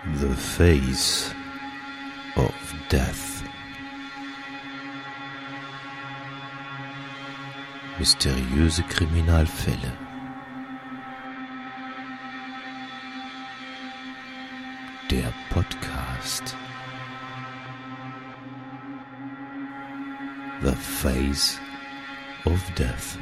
The Face of Death. Mysteriöse Kriminalfälle. Der Podcast. The Face of Death.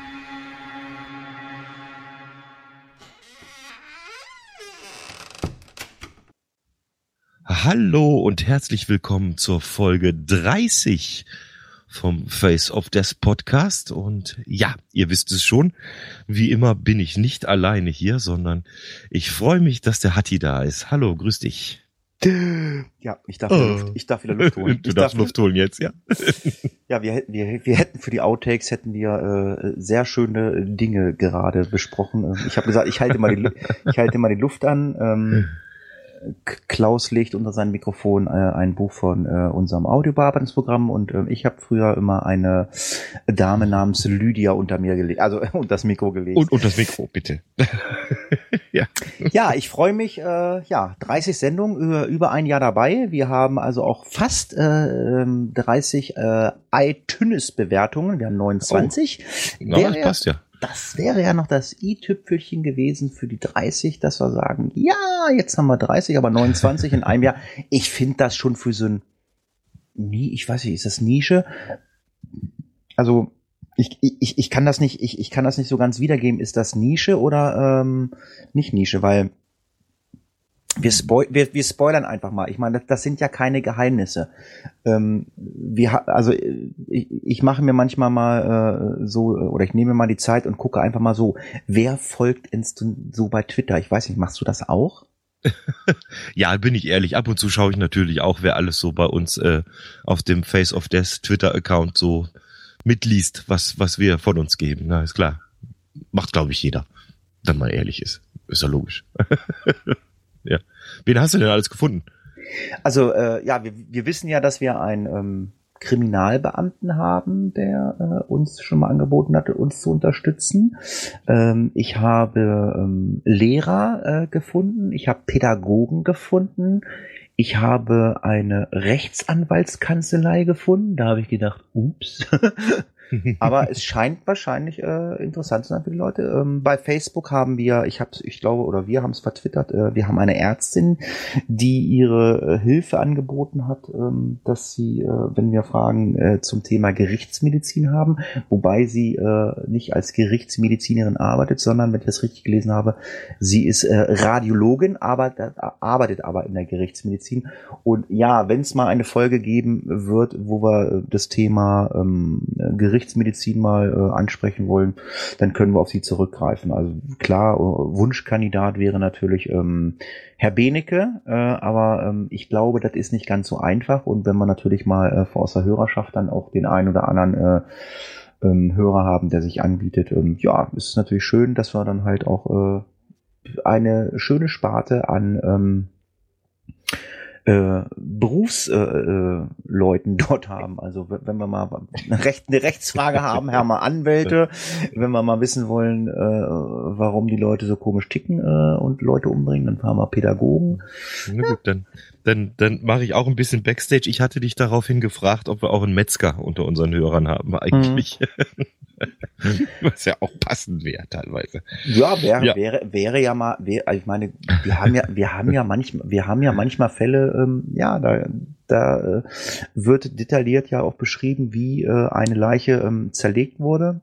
Hallo und herzlich willkommen zur Folge 30 vom Face of Death Podcast. Und ja, ihr wisst es schon, wie immer bin ich nicht alleine hier, sondern ich freue mich, dass der Hatti da ist. Hallo, grüß dich. Ja, ich darf wieder Luft holen. Du darfst Luft holen jetzt, ja. Ja, wir hätten für die Outtakes sehr schöne Dinge gerade besprochen. Ich habe gesagt, ich halte mal die Luft an. Klaus legt unter sein Mikrofon ein Buch von unserem Audiobearbeitungsprogramm und ich habe früher immer eine Dame namens Lydia unter mir gelegt, also unter das Mikro gelegt. Und das Mikro, bitte. Ja. Ja, ich freue mich, 30 Sendungen, über ein Jahr dabei. Wir haben also auch fast 30 iTunes-Bewertungen, wir haben 29. Das passt ja. Das wäre ja noch das i-Tüpfelchen gewesen für die 30, dass wir sagen, ja, jetzt haben wir 30, aber 29 in einem Jahr. Ich finde das schon für so ein, ich weiß nicht, ist das Nische? Also, ich kann das nicht, ich kann das nicht so ganz wiedergeben. Ist das Nische oder nicht Nische? Weil wir spoilern einfach mal. Ich meine, das sind ja keine Geheimnisse. Ich mache mir manchmal mal oder ich nehme mal die Zeit und gucke einfach mal so, wer folgt so bei Twitter? Ich weiß nicht, machst du das auch? Ja, bin ich ehrlich. Ab und zu schaue ich natürlich auch, wer alles so bei uns auf dem Face of Death Twitter-Account so mitliest, was wir von uns geben. Na, ist klar. Macht, glaube ich, jeder. Wenn man ehrlich ist. Ist ja logisch. Ja. Wen hast du denn alles gefunden? Also, wir wissen ja, dass wir einen Kriminalbeamten haben, der uns schon mal angeboten hatte, uns zu unterstützen. Ich habe Lehrer gefunden, ich habe Pädagogen gefunden, ich habe eine Rechtsanwaltskanzlei gefunden. Da habe ich gedacht, ups. Aber es scheint wahrscheinlich interessant zu sein für die Leute. Bei Facebook haben wir, wir haben es vertwittert, wir haben eine Ärztin, die ihre Hilfe angeboten hat, dass sie, wenn wir Fragen zum Thema Gerichtsmedizin haben, wobei sie nicht als Gerichtsmedizinerin arbeitet, sondern, wenn ich das richtig gelesen habe, sie ist Radiologin, arbeitet aber in der Gerichtsmedizin. Und ja, wenn es mal eine Folge geben wird, wo wir das Thema Gerichtsmedizin mal ansprechen wollen, dann können wir auf sie zurückgreifen. Also klar, Wunschkandidat wäre natürlich Herr Benecke, aber ich glaube, das ist nicht ganz so einfach. Und wenn wir natürlich mal aus der Hörerschaft dann auch den einen oder anderen Hörer haben, der sich anbietet, ist es natürlich schön, dass wir dann halt auch eine schöne Sparte an Berufsleuten dort haben. Also wenn wir mal eine Rechtsfrage haben, haben wir Anwälte. Wenn wir mal wissen wollen, warum die Leute so komisch ticken und Leute umbringen, dann haben wir Pädagogen. Na gut, dann mache ich auch ein bisschen Backstage. Ich hatte dich daraufhin gefragt, ob wir auch einen Metzger unter unseren Hörern haben eigentlich. Was ja auch passend wäre teilweise. Ja, wäre ja mal, ich meine, wir haben ja manchmal Fälle, da wird detailliert ja auch beschrieben, wie eine Leiche zerlegt wurde.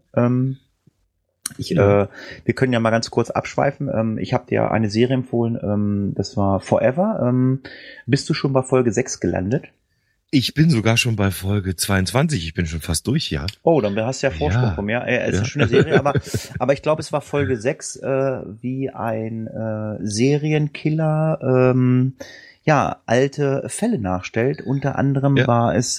Wir können ja mal ganz kurz abschweifen. Ich habe dir eine Serie empfohlen, das war Forever. Bist du schon bei Folge 6 gelandet? Ich bin sogar schon bei Folge 22. Ich bin schon fast durch, ja. Oh, dann hast du ja Vorsprung von mir. Es ist eine schöne Serie, aber ich glaube, es war Folge 6, wie ein Serienkiller alte Fälle nachstellt. Unter anderem war es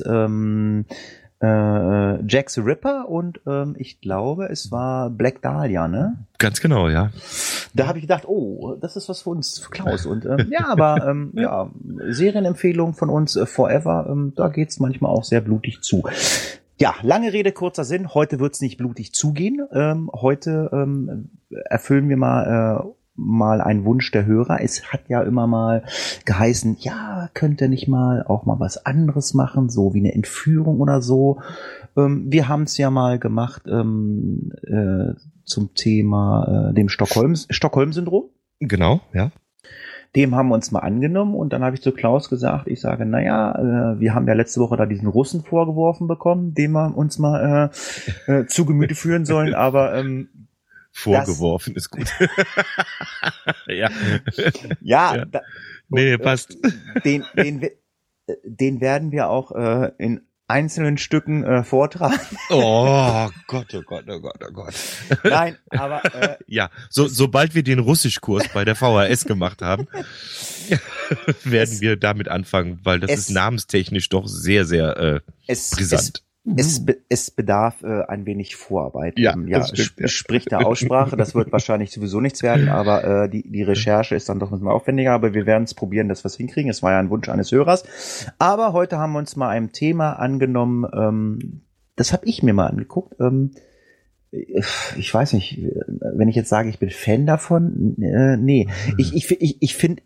Jack the Ripper und ich glaube, es war Black Dahlia, ne? Ganz genau, ja. Da habe ich gedacht, oh, das ist was für uns, für Klaus. Und Serienempfehlung von uns, Forever, da geht's manchmal auch sehr blutig zu. Ja, lange Rede, kurzer Sinn. Heute wird's nicht blutig zugehen. Heute erfüllen wir mal mal ein Wunsch der Hörer. Es hat ja immer mal geheißen, ja, könnt ihr nicht mal auch mal was anderes machen, so wie eine Entführung oder so. Wir haben es ja mal gemacht zum Thema dem Stockholm-Syndrom. Genau, ja. Dem haben wir uns mal angenommen und dann habe ich zu Klaus gesagt, ich sage, wir haben ja letzte Woche da diesen Russen vorgeworfen bekommen, den wir uns mal zu Gemüte führen sollen, aber vorgeworfen ist gut. Ja. Ja. Nee, passt. Den werden wir auch in einzelnen Stücken vortragen. Oh Gott, oh Gott, oh Gott, oh Gott. Nein, aber ja, sobald wir den Russischkurs bei der VHS gemacht haben, werden wir damit anfangen, weil das ist namenstechnisch doch sehr, sehr brisant. Es bedarf ein wenig Vorarbeit. Ja, sprich der Aussprache, das wird wahrscheinlich sowieso nichts werden, aber die Recherche ist dann doch ein bisschen aufwendiger, aber wir werden es probieren, dass wir es hinkriegen. Es war ja ein Wunsch eines Hörers. Aber heute haben wir uns mal einem Thema angenommen, das habe ich mir mal angeguckt. Ich weiß nicht, wenn ich jetzt sage, ich bin Fan davon, nee. Ich finde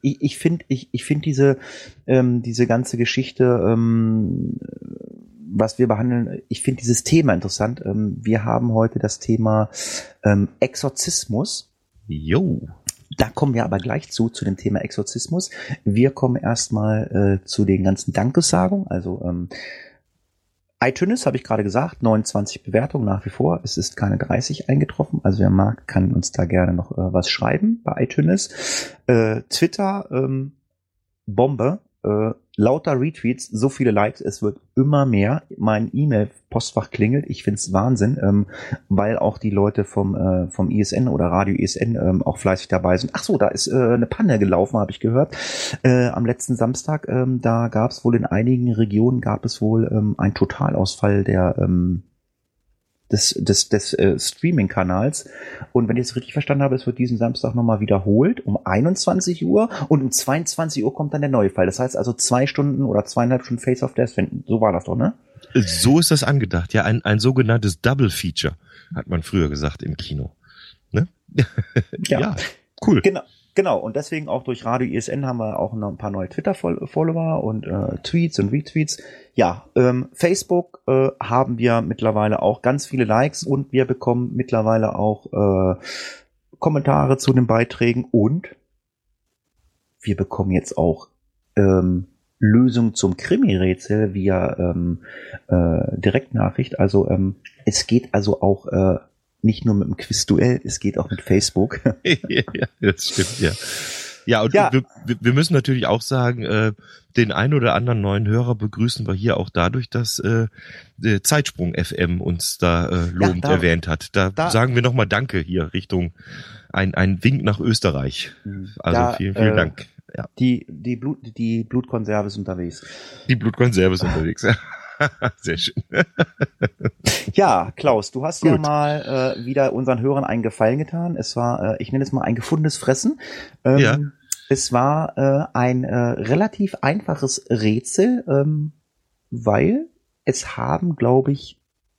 diese ganze Geschichte, was wir behandeln, ich finde dieses Thema interessant. Wir haben heute das Thema Exorzismus. Jo. Da kommen wir aber gleich zu dem Thema Exorzismus. Wir kommen erstmal zu den ganzen Dankessagungen. Also iTunes, habe ich gerade gesagt, 29 Bewertungen nach wie vor. Es ist keine 30 eingetroffen. Also wer mag, kann uns da gerne noch was schreiben bei iTunes. Twitter, Bombe. Lauter Retweets, so viele Likes, es wird immer mehr. Mein E-Mail-Postfach klingelt. Ich find's Wahnsinn, weil auch die Leute vom ISN oder Radio ISN auch fleißig dabei sind. Ach so, da ist eine Panne gelaufen, habe ich gehört. Am letzten Samstag, da gab es wohl in einigen Regionen einen Totalausfall des Streaming-Kanals. Und wenn ich es richtig verstanden habe, es wird diesen Samstag nochmal wiederholt um 21 Uhr und um 22 Uhr kommt dann der neue Fall. Das heißt also 2 Stunden oder 2,5 Stunden Face of Death. So war das doch, ne? So ist das angedacht. Ja, ein sogenanntes Double Feature, hat man früher gesagt im Kino. Ne? Ja, cool. Genau, und deswegen auch durch Radio ISN haben wir auch noch ein paar neue Twitter-Follower und Tweets und Retweets. Ja, Facebook haben wir mittlerweile auch ganz viele Likes und wir bekommen mittlerweile auch Kommentare zu den Beiträgen und wir bekommen jetzt auch Lösungen zum Krimi-Rätsel via Direktnachricht. Also es geht also auch nicht nur mit dem Quizduell, es geht auch mit Facebook. Ja, das stimmt, ja. Ja, und ja. Wir müssen natürlich auch sagen, den ein oder anderen neuen Hörer begrüßen wir hier auch dadurch, dass Zeitsprung FM uns da lobend erwähnt hat. Da sagen wir nochmal Danke hier Richtung ein Wink nach Österreich. Also vielen Dank. Ja. Die Blutkonserve ist unterwegs. Die Blutkonserve ist unterwegs, ja. Sehr schön. Ja, Klaus, du hast ja mal wieder unseren Hörern einen Gefallen getan. Es war, ich nenne es mal ein gefundenes Fressen. Ja. Es war ein relativ einfaches Rätsel, weil es haben, glaube ich,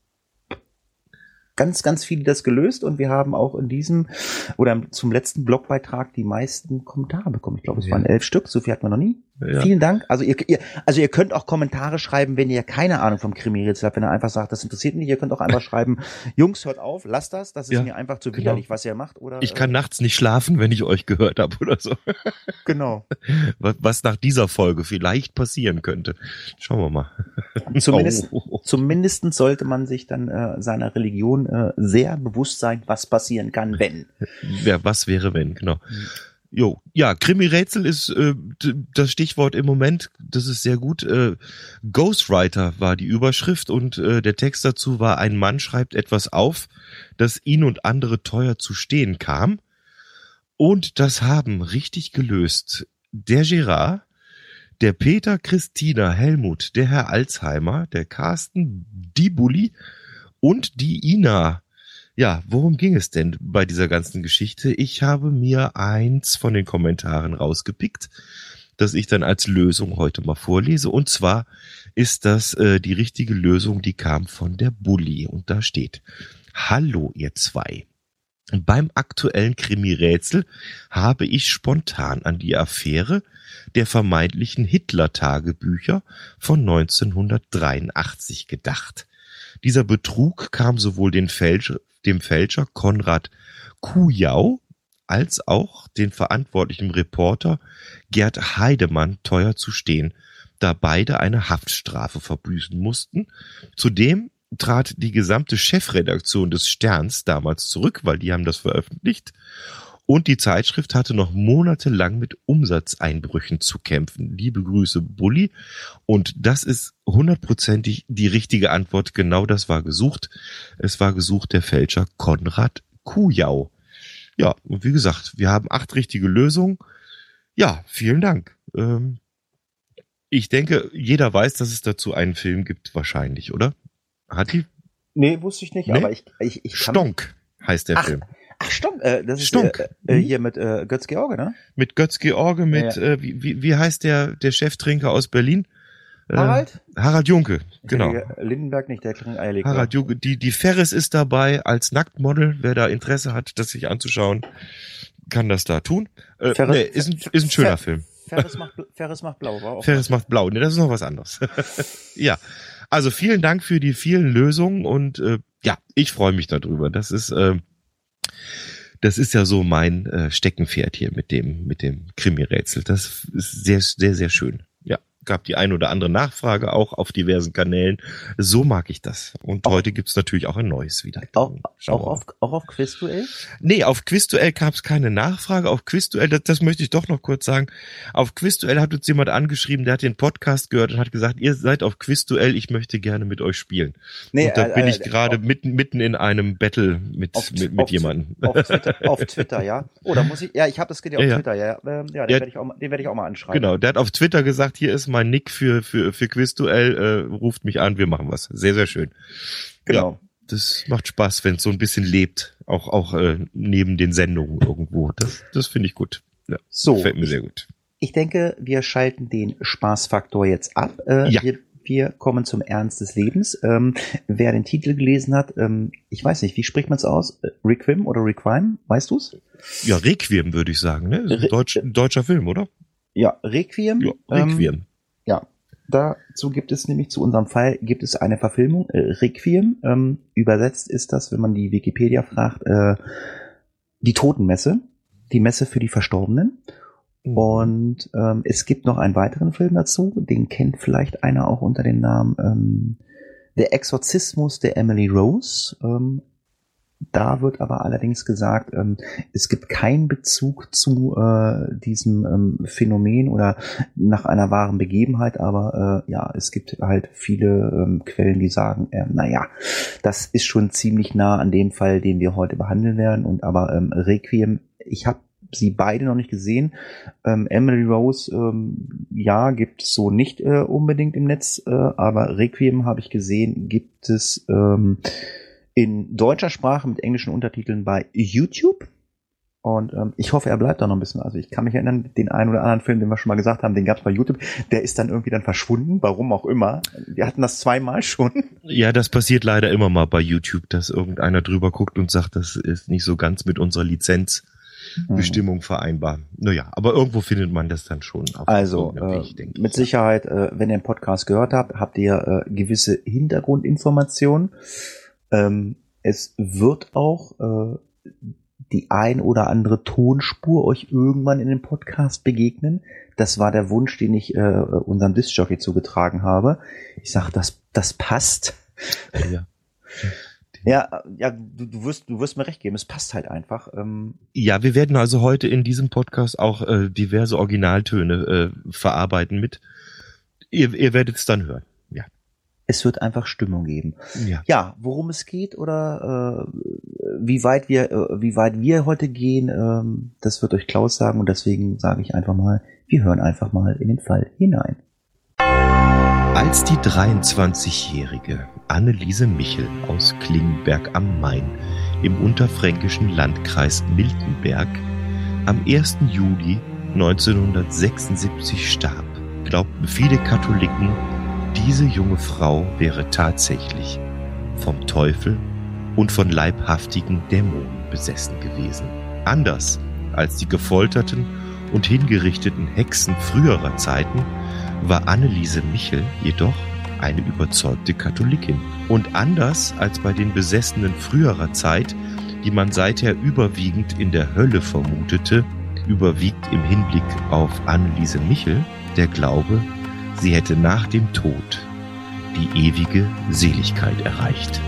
ganz, ganz viele das gelöst und wir haben auch in diesem oder zum letzten Blogbeitrag die meisten Kommentare bekommen. Ich glaube, es waren 11 Stück, so viel hatten wir noch nie. Ja. Vielen Dank. Also ihr könnt auch Kommentare schreiben, wenn ihr keine Ahnung vom Krimi-Rätsel habt, wenn ihr einfach sagt, das interessiert mich. Ihr könnt auch einfach schreiben, Jungs, hört auf, lasst das ist mir einfach zu widerlich, was ihr macht. Oder ich kann nachts nicht schlafen, wenn ich euch gehört habe oder so. Genau. Was nach dieser Folge vielleicht passieren könnte. Schauen wir mal. Zumindest sollte man sich dann seiner Religion sehr bewusst sein, was passieren kann, wenn. Was wäre, wenn, genau. Jo, ja, Krimi-Rätsel ist das Stichwort im Moment, das ist sehr gut. Ghostwriter war die Überschrift und der Text dazu war, ein Mann schreibt etwas auf, das ihn und andere teuer zu stehen kam. Und das haben richtig gelöst der Gerard, der Peter, Christina, Helmut, der Herr Alzheimer, der Carsten, die Bulli und die Ina. Ja, worum ging es denn bei dieser ganzen Geschichte? Ich habe mir eins von den Kommentaren rausgepickt, das ich dann als Lösung heute mal vorlese. Und zwar ist das die richtige Lösung, die kam von der Bulli. Und da steht: Hallo ihr zwei. Beim aktuellen Krimi-Rätsel habe ich spontan an die Affäre der vermeintlichen Hitler-Tagebücher von 1983 gedacht. Dieser Betrug kam sowohl dem Fälscher Konrad Kujau als auch den verantwortlichen Reporter Gerd Heidemann teuer zu stehen, da beide eine Haftstrafe verbüßen mussten. Zudem trat die gesamte Chefredaktion des Sterns damals zurück, weil die haben das veröffentlicht. Und die Zeitschrift hatte noch monatelang mit Umsatzeinbrüchen zu kämpfen. Liebe Grüße, Bulli. Und das ist 100%ig die richtige Antwort. Genau das war gesucht. Es war gesucht der Fälscher Konrad Kujau. Ja, und wie gesagt, wir haben 8 richtige Lösungen. Ja, vielen Dank. Ich denke, jeder weiß, dass es dazu einen Film gibt, wahrscheinlich, oder? Hat die? Nee, wusste ich nicht, nee? Aber ich Stonk heißt der Film. Ach, Stonk, das ist Stonk. Hier mit Götz-George, ne? Mit Götz-George, mit, Ja. wie heißt der Cheftrinker aus Berlin? Harald? Harald Junke, genau. Lindenberg nicht, der kriegt Eierlikör. Harald Junke, die Ferris ist dabei als Nacktmodel. Wer da Interesse hat, das sich anzuschauen, kann das da tun. Ist ein schöner Film. Ferris macht blau. War auch Ferris macht blau. Nee, das ist noch was anderes. Ja. Also vielen Dank für die vielen Lösungen und ja, ich freue mich darüber. Das ist ja so mein Steckenpferd hier mit dem Krimi-Rätsel. Das ist sehr, sehr, sehr schön. Ja, gab die ein oder andere Nachfrage auch auf diversen Kanälen. So mag ich das. Und heute gibt's natürlich auch ein neues wieder. Auch auf Quizduell? Nee, auf Quizduell gab's keine Nachfrage. Auf Quizduell, das möchte ich doch noch kurz sagen. Auf Quizduell hat uns jemand angeschrieben, der hat den Podcast gehört und hat gesagt, ihr seid auf Quizduell, ich möchte gerne mit euch spielen. Nee, und da bin ich gerade mitten in einem Battle mit jemandem. Auf Twitter, ja. Oh, da muss ich, ja, das geht ja auf Twitter, ja. Den werde ich auch mal anschreiben. Genau, der hat auf Twitter gesagt, hier ist mein Nick für Quizduell, ruft mich an, wir machen was. Sehr, sehr schön. Genau. Ja, das macht Spaß, wenn es so ein bisschen lebt, auch neben den Sendungen irgendwo. Das finde ich gut. Ja, so, gefällt mir sehr gut. Ich denke, wir schalten den Spaßfaktor jetzt ab. Ja. Wir kommen zum Ernst des Lebens. Wer den Titel gelesen hat, ich weiß nicht, wie spricht man es aus? Requiem oder Requiem? Weißt du's? Ja, Requiem würde ich sagen, ne? Ein deutscher Film, oder? Ja, Requiem. Ja, Requiem. Ja, dazu gibt es nämlich, zu unserem Fall, gibt es eine Verfilmung, Requiem. Übersetzt ist das, wenn man die Wikipedia fragt, die Totenmesse, die Messe für die Verstorbenen. Und es gibt noch einen weiteren Film dazu, den kennt vielleicht einer auch unter dem Namen Der Exorzismus der Emily Rose. Da wird aber allerdings gesagt, es gibt keinen Bezug zu diesem Phänomen oder nach einer wahren Begebenheit, aber ja, es gibt halt viele Quellen, die sagen, naja, das ist schon ziemlich nah an dem Fall, den wir heute behandeln werden. Und aber Requiem, ich habe sie beide noch nicht gesehen. Emily Rose, ja, gibt es so nicht unbedingt im Netz, aber Requiem habe ich gesehen, gibt es in deutscher Sprache mit englischen Untertiteln bei YouTube. Und ich hoffe, er bleibt da noch ein bisschen. Also ich kann mich erinnern, den einen oder anderen Film, den wir schon mal gesagt haben, den gab es bei YouTube, der ist dann irgendwie dann verschwunden, warum auch immer. Wir hatten das 2-mal schon. Ja, das passiert leider immer mal bei YouTube, dass irgendeiner drüber guckt und sagt, das ist nicht so ganz mit unserer Lizenzbestimmung vereinbar. Naja, aber irgendwo findet man das dann schon. Also Weg, mit Sicherheit, wenn ihr den Podcast gehört habt, habt ihr gewisse Hintergrundinformationen. Es wird auch die ein oder andere Tonspur euch irgendwann in dem Podcast begegnen. Das war der Wunsch, den ich unserem Discjockey zugetragen habe. Ich sag, das passt. Ja. Ja, du wirst mir recht geben, es passt halt einfach. Ja, wir werden also heute in diesem Podcast auch diverse Originaltöne verarbeiten mit. Ihr werdet es dann hören. Ja. Es wird einfach Stimmung geben. Ja, worum es geht oder wie weit wir heute gehen, das wird euch Klaus sagen und deswegen sage ich einfach mal, wir hören einfach mal in den Fall hinein. Als die 23-jährige Anneliese Michel aus Klingenberg am Main im unterfränkischen Landkreis Miltenberg am 1. Juli 1976 starb, glaubten viele Katholiken, diese junge Frau wäre tatsächlich vom Teufel und von leibhaftigen Dämonen besessen gewesen. Anders als die gefolterten und hingerichteten Hexen früherer Zeiten war Anneliese Michel jedoch eine überzeugte Katholikin. Und anders als bei den Besessenen früherer Zeit, die man seither überwiegend in der Hölle vermutete, überwiegt im Hinblick auf Anneliese Michel der Glaube, sie hätte nach dem Tod die ewige Seligkeit erreicht.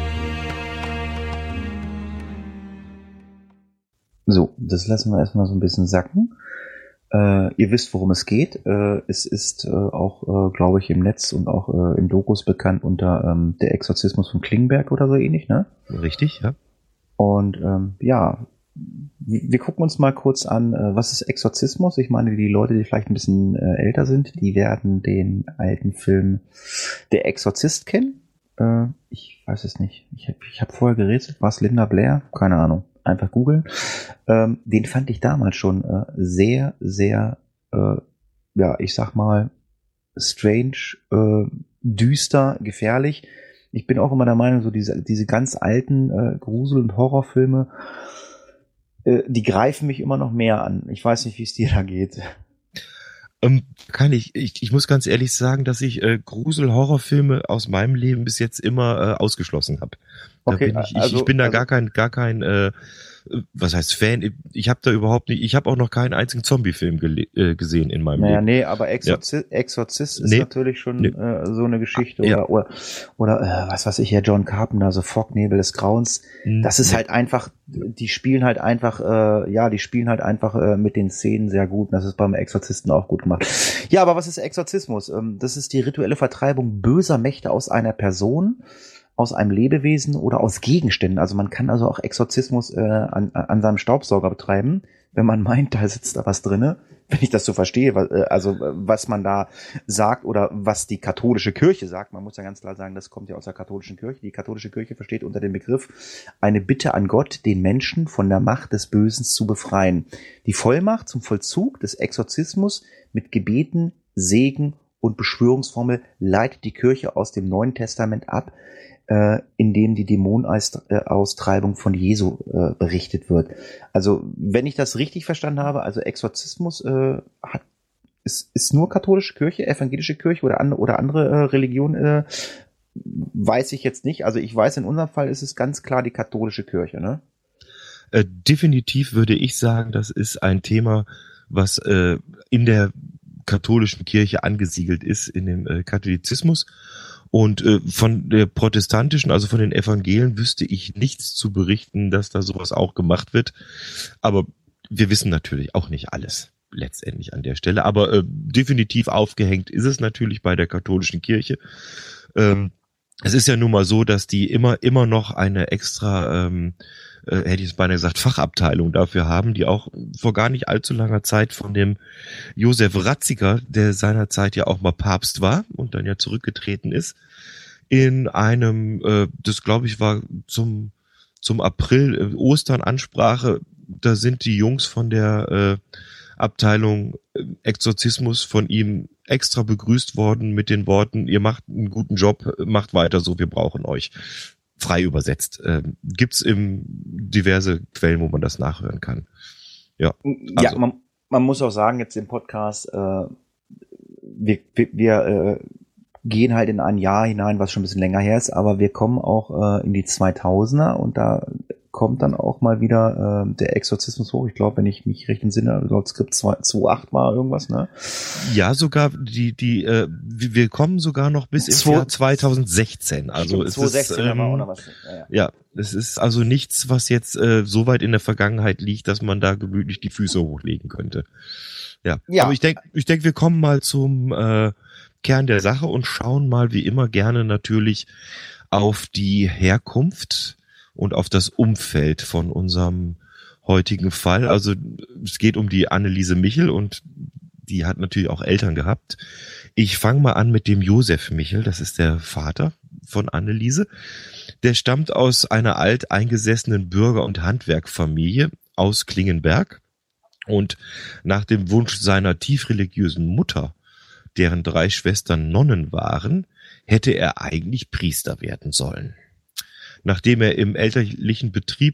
So, das lassen wir erstmal so ein bisschen sacken. Ihr wisst, worum es geht. Es ist auch, glaube ich, im Netz und auch in Dokus bekannt unter der Exorzismus von Klingenberg oder so ähnlich, ne? Richtig, ja. Und ja, wir gucken uns mal kurz an, was ist Exorzismus? Ich meine, die Leute, die vielleicht ein bisschen älter sind, die werden den alten Film Der Exorzist kennen. Ich weiß es nicht. Ich hab vorher gerätselt. War es Linda Blair? Keine Ahnung. Einfach googeln. Den fand ich damals schon sehr, sehr, ja, ich sag mal, strange, düster, gefährlich. Ich bin auch immer der Meinung, so diese ganz alten Grusel- und Horrorfilme, die greifen mich immer noch mehr an. Ich weiß nicht, wie es dir da geht. Ich muss ganz ehrlich sagen, dass ich Grusel-Horrorfilme aus meinem Leben bis jetzt immer ausgeschlossen habe. Okay, ich bin da gar kein was heißt Fan? Ich habe da überhaupt nicht, ich habe auch noch keinen einzigen Zombie-Film gesehen in meinem Leben. Nee, aber Exorzist ist natürlich schon so eine Geschichte. Oder was weiß ich, ja, John Carpenter, so Fognebel des Grauens. Das ist halt einfach, die spielen halt einfach mit den Szenen sehr gut. Und das ist beim Exorzisten auch gut gemacht. Ja, aber was ist Exorzismus? Das ist die rituelle Vertreibung böser Mächte aus einer Person, aus einem Lebewesen oder aus Gegenständen. Also man kann also auch Exorzismus an seinem Staubsauger betreiben, wenn man meint, da sitzt da was drinne. Wenn ich das so verstehe, was man da sagt oder was die katholische Kirche sagt. Man muss ja ganz klar sagen, das kommt ja aus der katholischen Kirche. Die katholische Kirche versteht unter dem Begriff eine Bitte an Gott, den Menschen von der Macht des Bösen zu befreien. Die Vollmacht zum Vollzug des Exorzismus mit Gebeten, Segen und Beschwörungsformel leitet die Kirche aus dem Neuen Testament ab, in dem die Dämonenaustreibung von Jesu berichtet wird. Also, wenn ich das richtig verstanden habe, also Exorzismus ist nur katholische Kirche, evangelische Kirche oder andere Religion, weiß ich jetzt nicht. Also ich weiß, in unserem Fall ist es ganz klar die katholische Kirche, ne? Definitiv würde ich sagen, das ist ein Thema, was in der katholischen Kirche angesiedelt ist, in dem Katholizismus. Und von der protestantischen, also von den Evangelien, wüsste ich nichts zu berichten, dass da sowas auch gemacht wird. Aber wir wissen natürlich auch nicht alles letztendlich an der Stelle. Aber definitiv aufgehängt ist es natürlich bei der katholischen Kirche. Es ist ja nun mal so, dass die immer noch eine extra, hätte ich es beinahe gesagt, Fachabteilung dafür haben, die auch vor gar nicht allzu langer Zeit von dem Josef Ratzinger, der seinerzeit ja auch mal Papst war und dann ja zurückgetreten ist, in einem, das glaube ich war zum April, Ostern-Ansprache, da sind die Jungs von der Abteilung Exorzismus von ihm extra begrüßt worden mit den Worten, ihr macht einen guten Job, macht weiter so, wir brauchen euch. Frei übersetzt. Gibt's in diverse Quellen, wo man das nachhören kann. Ja, also. Ja, man muss auch sagen, jetzt im Podcast, wir gehen halt in ein Jahr hinein, was schon ein bisschen länger her ist, aber wir kommen auch in die 2000er und da kommt dann auch mal wieder der Exorzismus hoch. Ich glaube, wenn ich mich recht entsinne, laut Skript 2.8 war irgendwas, ne? Ja, sogar wir kommen sogar noch bis ins Jahr 2016. Also es 2016 ist oder was? Ja, es ist also nichts, was jetzt so weit in der Vergangenheit liegt, dass man da gemütlich die Füße hochlegen könnte. Ja. Aber ich denke, wir kommen mal zum Kern der Sache und schauen mal wie immer gerne natürlich auf die Herkunft und auf das Umfeld von unserem heutigen Fall. Also es geht um die Anneliese Michel und die hat natürlich auch Eltern gehabt. Ich fange mal an mit dem Josef Michel, das ist der Vater von Anneliese. Der stammt aus einer alteingesessenen Bürger- und Handwerkfamilie aus Klingenberg und nach dem Wunsch seiner tief religiösen Mutter, deren 3 Schwestern Nonnen waren, hätte er eigentlich Priester werden sollen. Nachdem er im elterlichen Betrieb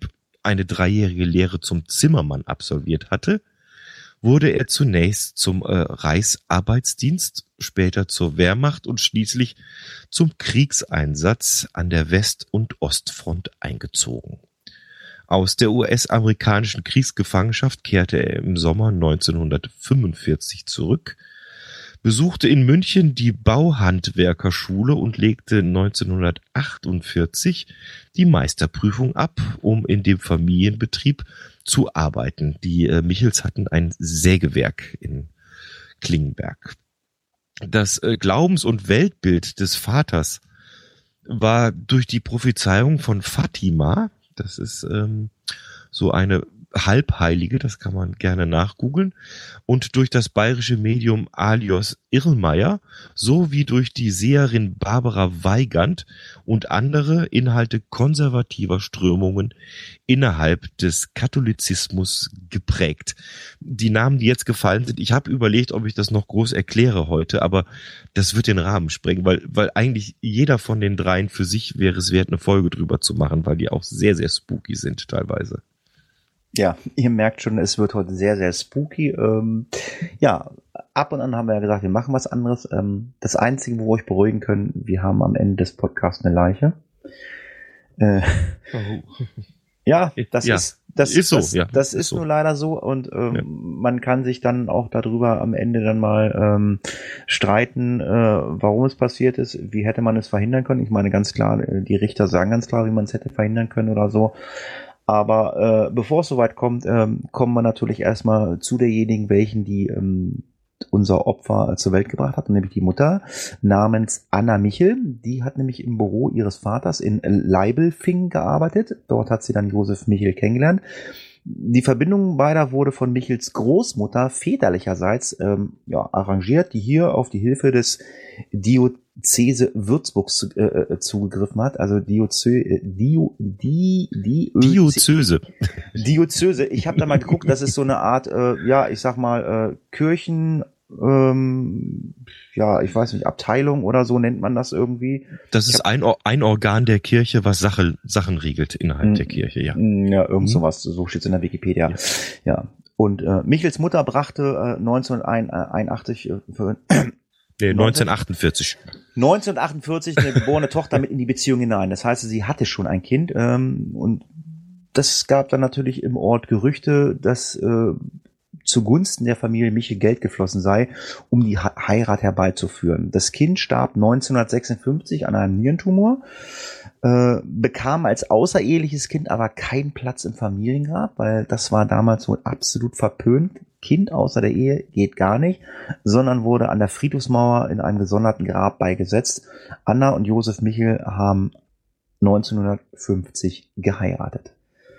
eine 3-jährige Lehre zum Zimmermann absolviert hatte, wurde er zunächst zum Reichsarbeitsdienst, später zur Wehrmacht und schließlich zum Kriegseinsatz an der West- und Ostfront eingezogen. Aus der US-amerikanischen Kriegsgefangenschaft kehrte er im Sommer 1945 zurück, besuchte in München die Bauhandwerkerschule und legte 1948 die Meisterprüfung ab, um in dem Familienbetrieb zu arbeiten. Die Michels hatten ein Sägewerk in Klingenberg. Das Glaubens- und Weltbild des Vaters war durch die Prophezeiung von Fatima, das ist so eine Halbheilige, das kann man gerne nachgoogeln, und durch das bayerische Medium Alois Irlmeier sowie durch die Seherin Barbara Weigand und andere Inhalte konservativer Strömungen innerhalb des Katholizismus geprägt. Die Namen, die jetzt gefallen sind, ich habe überlegt, ob ich das noch groß erkläre heute, aber das wird den Rahmen sprengen, weil eigentlich jeder von den dreien für sich wäre es wert, eine Folge drüber zu machen, weil die auch sehr, sehr spooky sind teilweise. Ja, ihr merkt schon, es wird heute sehr, sehr spooky. Ja, ab und an haben wir ja gesagt, wir machen was anderes. Das Einzige, wo wir euch beruhigen können, wir haben am Ende des Podcasts eine Leiche. Ja, das ist so. Nur leider so. Und man kann sich dann auch darüber am Ende dann mal streiten, warum es passiert ist, wie hätte man es verhindern können. Ich meine, ganz klar, die Richter sagen ganz klar, wie man es hätte verhindern können oder so. Aber bevor es soweit kommt, kommen wir natürlich erstmal zu derjenigen, welchen die unser Opfer zur Welt gebracht hat, nämlich die Mutter namens Anna Michel. Die hat nämlich im Büro ihres Vaters in Leibelfingen gearbeitet. Dort hat sie dann Josef Michel kennengelernt. Die Verbindung beider wurde von Michels Großmutter väterlicherseits arrangiert, die hier auf die Hilfe des Diözese Würzburgs zugegriffen hat. Also Diözese. Ich habe da mal geguckt, das ist so eine Art, Kirchen, ich weiß nicht, Abteilung oder so nennt man das irgendwie. Das ist ein Organ der Kirche, was Sachen regelt innerhalb der Kirche, ja. Ja, irgend sowas, so steht es in der Wikipedia. Ja. Und Michels Mutter brachte 1948 1948 eine geborene Tochter mit in die Beziehung hinein. Das heißt, sie hatte schon ein Kind und das gab dann natürlich im Ort Gerüchte, dass zugunsten der Familie Michel Geld geflossen sei, um die Heirat herbeizuführen. Das Kind starb 1956 an einem Nierentumor, bekam als außereheliches Kind aber keinen Platz im Familiengrab, weil das war damals so absolut verpönt. Kind außer der Ehe geht gar nicht, sondern wurde an der Friedhofsmauer in einem gesonderten Grab beigesetzt. Anna und Josef Michel haben 1950 geheiratet.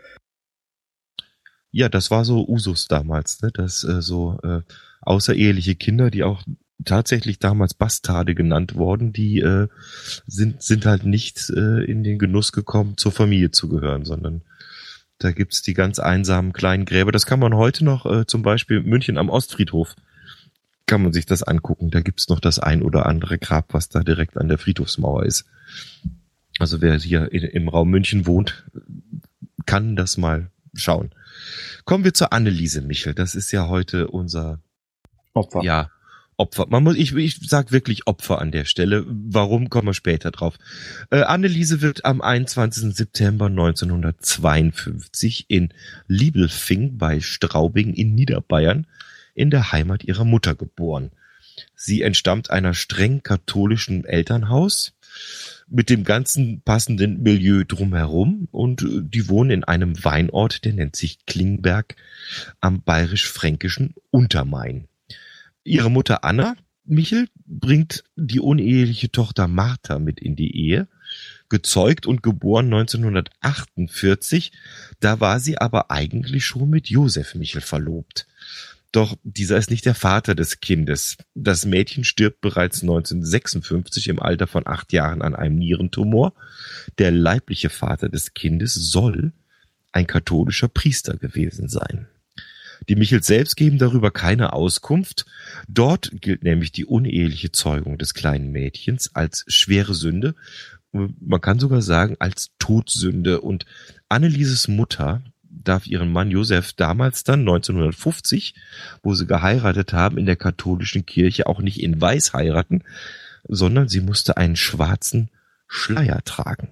Ja, das war so Usus damals, ne? Dass außereheliche Kinder, die auch tatsächlich damals Bastarde genannt worden, die sind halt nicht in den Genuss gekommen, zur Familie zu gehören, sondern da gibt's die ganz einsamen kleinen Gräber. Das kann man heute noch, zum Beispiel München am Ostfriedhof, kann man sich das angucken. Da gibt's noch das ein oder andere Grab, was da direkt an der Friedhofsmauer ist. Also wer hier im Raum München wohnt, kann das mal schauen. Kommen wir zur Anneliese Michel. Das ist ja heute unser Opfer. Ja, Opfer. Ich sag wirklich Opfer an der Stelle. Warum, kommen wir später drauf. Anneliese wird am 21. September 1952 in Liebelfing bei Straubing in Niederbayern in der Heimat ihrer Mutter geboren. Sie entstammt einer streng katholischen Elternhaus mit dem ganzen passenden Milieu drumherum und die wohnen in einem Weinort, der nennt sich Klingenberg am bayerisch-fränkischen Untermain. Ihre Mutter Anna Michel bringt die uneheliche Tochter Martha mit in die Ehe, gezeugt und geboren 1948, da war sie aber eigentlich schon mit Josef Michel verlobt. Doch dieser ist nicht der Vater des Kindes. Das Mädchen stirbt bereits 1956 im Alter von 8 Jahren an einem Nierentumor. Der leibliche Vater des Kindes soll ein katholischer Priester gewesen sein. Die Michels selbst geben darüber keine Auskunft. Dort gilt nämlich die uneheliche Zeugung des kleinen Mädchens als schwere Sünde. Man kann sogar sagen als Todsünde. Und Annelieses Mutter darf ihren Mann Josef damals dann 1950, wo sie geheiratet haben, in der katholischen Kirche auch nicht in Weiß heiraten, sondern sie musste einen schwarzen Schleier tragen.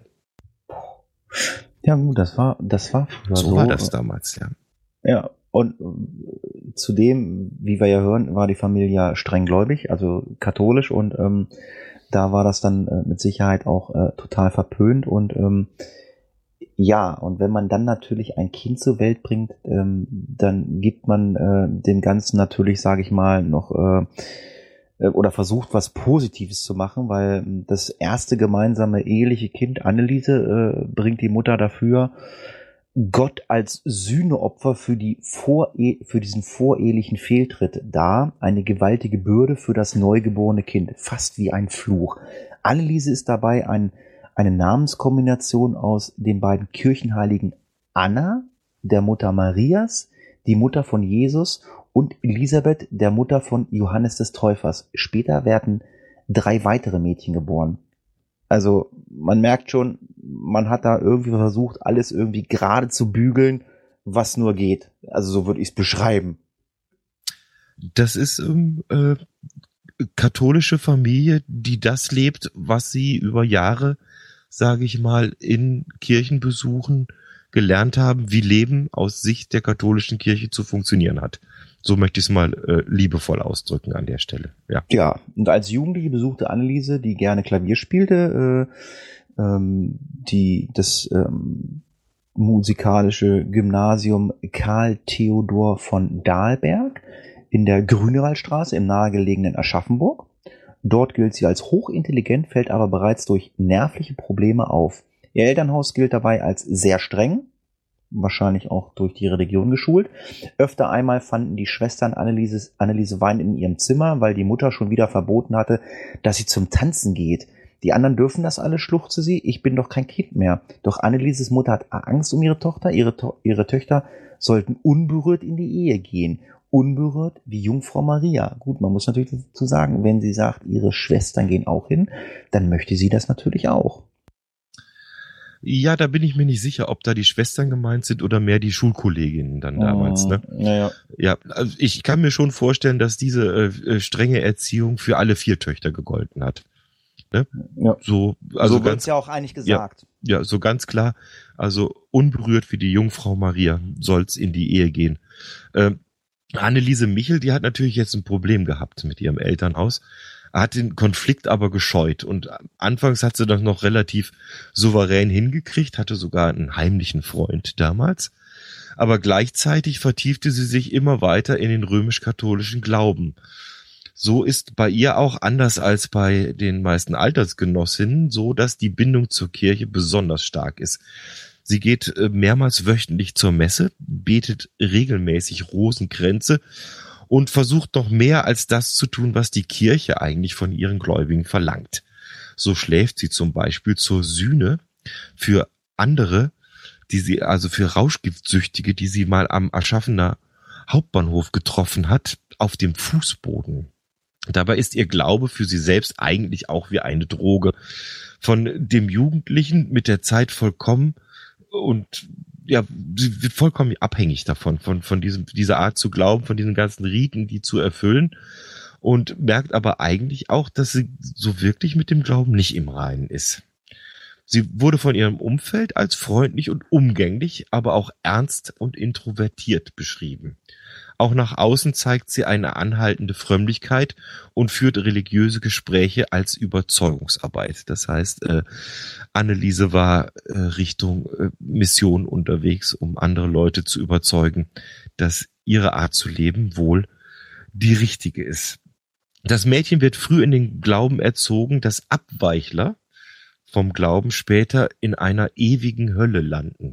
Ja gut, das war früher so. So war das damals, ja. Ja, und zudem, wie wir ja hören, war die Familie ja strenggläubig, also katholisch, und da war das dann mit Sicherheit auch total verpönt. Und ja, und wenn man dann natürlich ein Kind zur Welt bringt, dann gibt man dem Ganzen natürlich, sage ich mal, noch oder versucht, was Positives zu machen, weil das erste gemeinsame eheliche Kind, Anneliese, bringt die Mutter dafür Gott als Sühneopfer für diesen vorehelichen Fehltritt dar, eine gewaltige Bürde für das neugeborene Kind, fast wie ein Fluch. Anneliese ist dabei eine Namenskombination aus den beiden Kirchenheiligen Anna, der Mutter Marias, die Mutter von Jesus, und Elisabeth, der Mutter von Johannes des Täufers. Später werden 3 weitere Mädchen geboren. Also man merkt schon, man hat da irgendwie versucht, alles irgendwie gerade zu bügeln, was nur geht. Also so würde ich es beschreiben. Das ist katholische Familie, die das lebt, was sie über Jahre, sage ich mal, in Kirchenbesuchen gelernt haben, wie Leben aus Sicht der katholischen Kirche zu funktionieren hat. So möchte ich es mal liebevoll ausdrücken an der Stelle. Ja. Ja, und als Jugendliche besuchte Anneliese, die gerne Klavier spielte, das musikalische Gymnasium Karl Theodor von Dahlberg in der Grünewaldstraße im nahegelegenen Aschaffenburg. Dort gilt sie als hochintelligent, fällt aber bereits durch nervliche Probleme auf. Ihr Elternhaus gilt dabei als sehr streng, wahrscheinlich auch durch die Religion geschult. Öfter einmal fanden die Schwestern Anneliese Wein in ihrem Zimmer, weil die Mutter schon wieder verboten hatte, dass sie zum Tanzen geht. Die anderen dürfen das alle, schluchzte sie. Ich bin doch kein Kind mehr. Doch Annelieses Mutter hat Angst um ihre Tochter. Ihre Töchter sollten unberührt in die Ehe gehen. Unberührt wie Jungfrau Maria. Gut, man muss natürlich dazu sagen, wenn sie sagt, ihre Schwestern gehen auch hin, dann möchte sie das natürlich auch. Ja, da bin ich mir nicht sicher, ob da die Schwestern gemeint sind oder mehr die Schulkolleginnen dann damals. Ne? Naja. Ja, also ich kann mir schon vorstellen, dass diese strenge Erziehung für alle 4 Töchter gegolten hat. Ne? Ja. So wird's ganz, ja auch eigentlich gesagt. Ja, so ganz klar. Also unberührt wie die Jungfrau Maria soll's in die Ehe gehen. Anneliese Michel, die hat natürlich jetzt ein Problem gehabt mit ihrem Elternhaus. Hat den Konflikt aber gescheut und anfangs hat sie das noch relativ souverän hingekriegt, hatte sogar einen heimlichen Freund damals, aber gleichzeitig vertiefte sie sich immer weiter in den römisch-katholischen Glauben. So ist bei ihr auch anders als bei den meisten Altersgenossinnen so, dass die Bindung zur Kirche besonders stark ist. Sie geht mehrmals wöchentlich zur Messe, betet regelmäßig Rosenkränze und versucht noch mehr als das zu tun, was die Kirche eigentlich von ihren Gläubigen verlangt. So schläft sie zum Beispiel zur Sühne für andere, also für Rauschgiftsüchtige, die sie mal am Aschaffener Hauptbahnhof getroffen hat, auf dem Fußboden. Dabei ist ihr Glaube für sie selbst eigentlich auch wie eine Droge. Von dem Jugendlichen mit der Zeit vollkommen und ja, sie wird vollkommen abhängig davon, von dieser Art zu glauben, von diesen ganzen Riten, die zu erfüllen, und merkt aber eigentlich auch, dass sie so wirklich mit dem Glauben nicht im Reinen ist. Sie wurde von ihrem Umfeld als freundlich und umgänglich, aber auch ernst und introvertiert beschrieben. Auch nach außen zeigt sie eine anhaltende Frömmigkeit und führt religiöse Gespräche als Überzeugungsarbeit. Das heißt, Anneliese war Richtung Mission unterwegs, um andere Leute zu überzeugen, dass ihre Art zu leben wohl die richtige ist. Das Mädchen wird früh in den Glauben erzogen, dass Abweichler vom Glauben später in einer ewigen Hölle landen.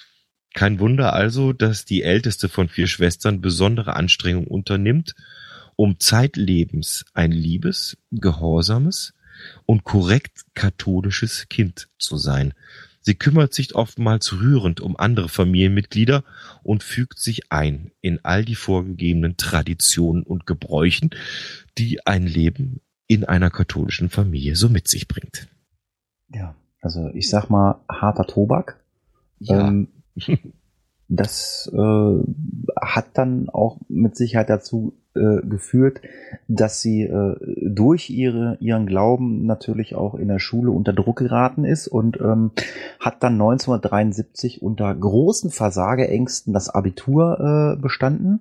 Kein Wunder also, dass die älteste von 4 Schwestern besondere Anstrengungen unternimmt, um zeitlebens ein liebes, gehorsames und korrekt katholisches Kind zu sein. Sie kümmert sich oftmals rührend um andere Familienmitglieder und fügt sich ein in all die vorgegebenen Traditionen und Gebräuchen, die ein Leben in einer katholischen Familie so mit sich bringt. Ja, also ich sag mal, harter Tobak. Ja. Das hat dann auch mit Sicherheit dazu geführt, dass sie durch ihren Glauben natürlich auch in der Schule unter Druck geraten ist und hat dann 1973 unter großen Versagerängsten das Abitur bestanden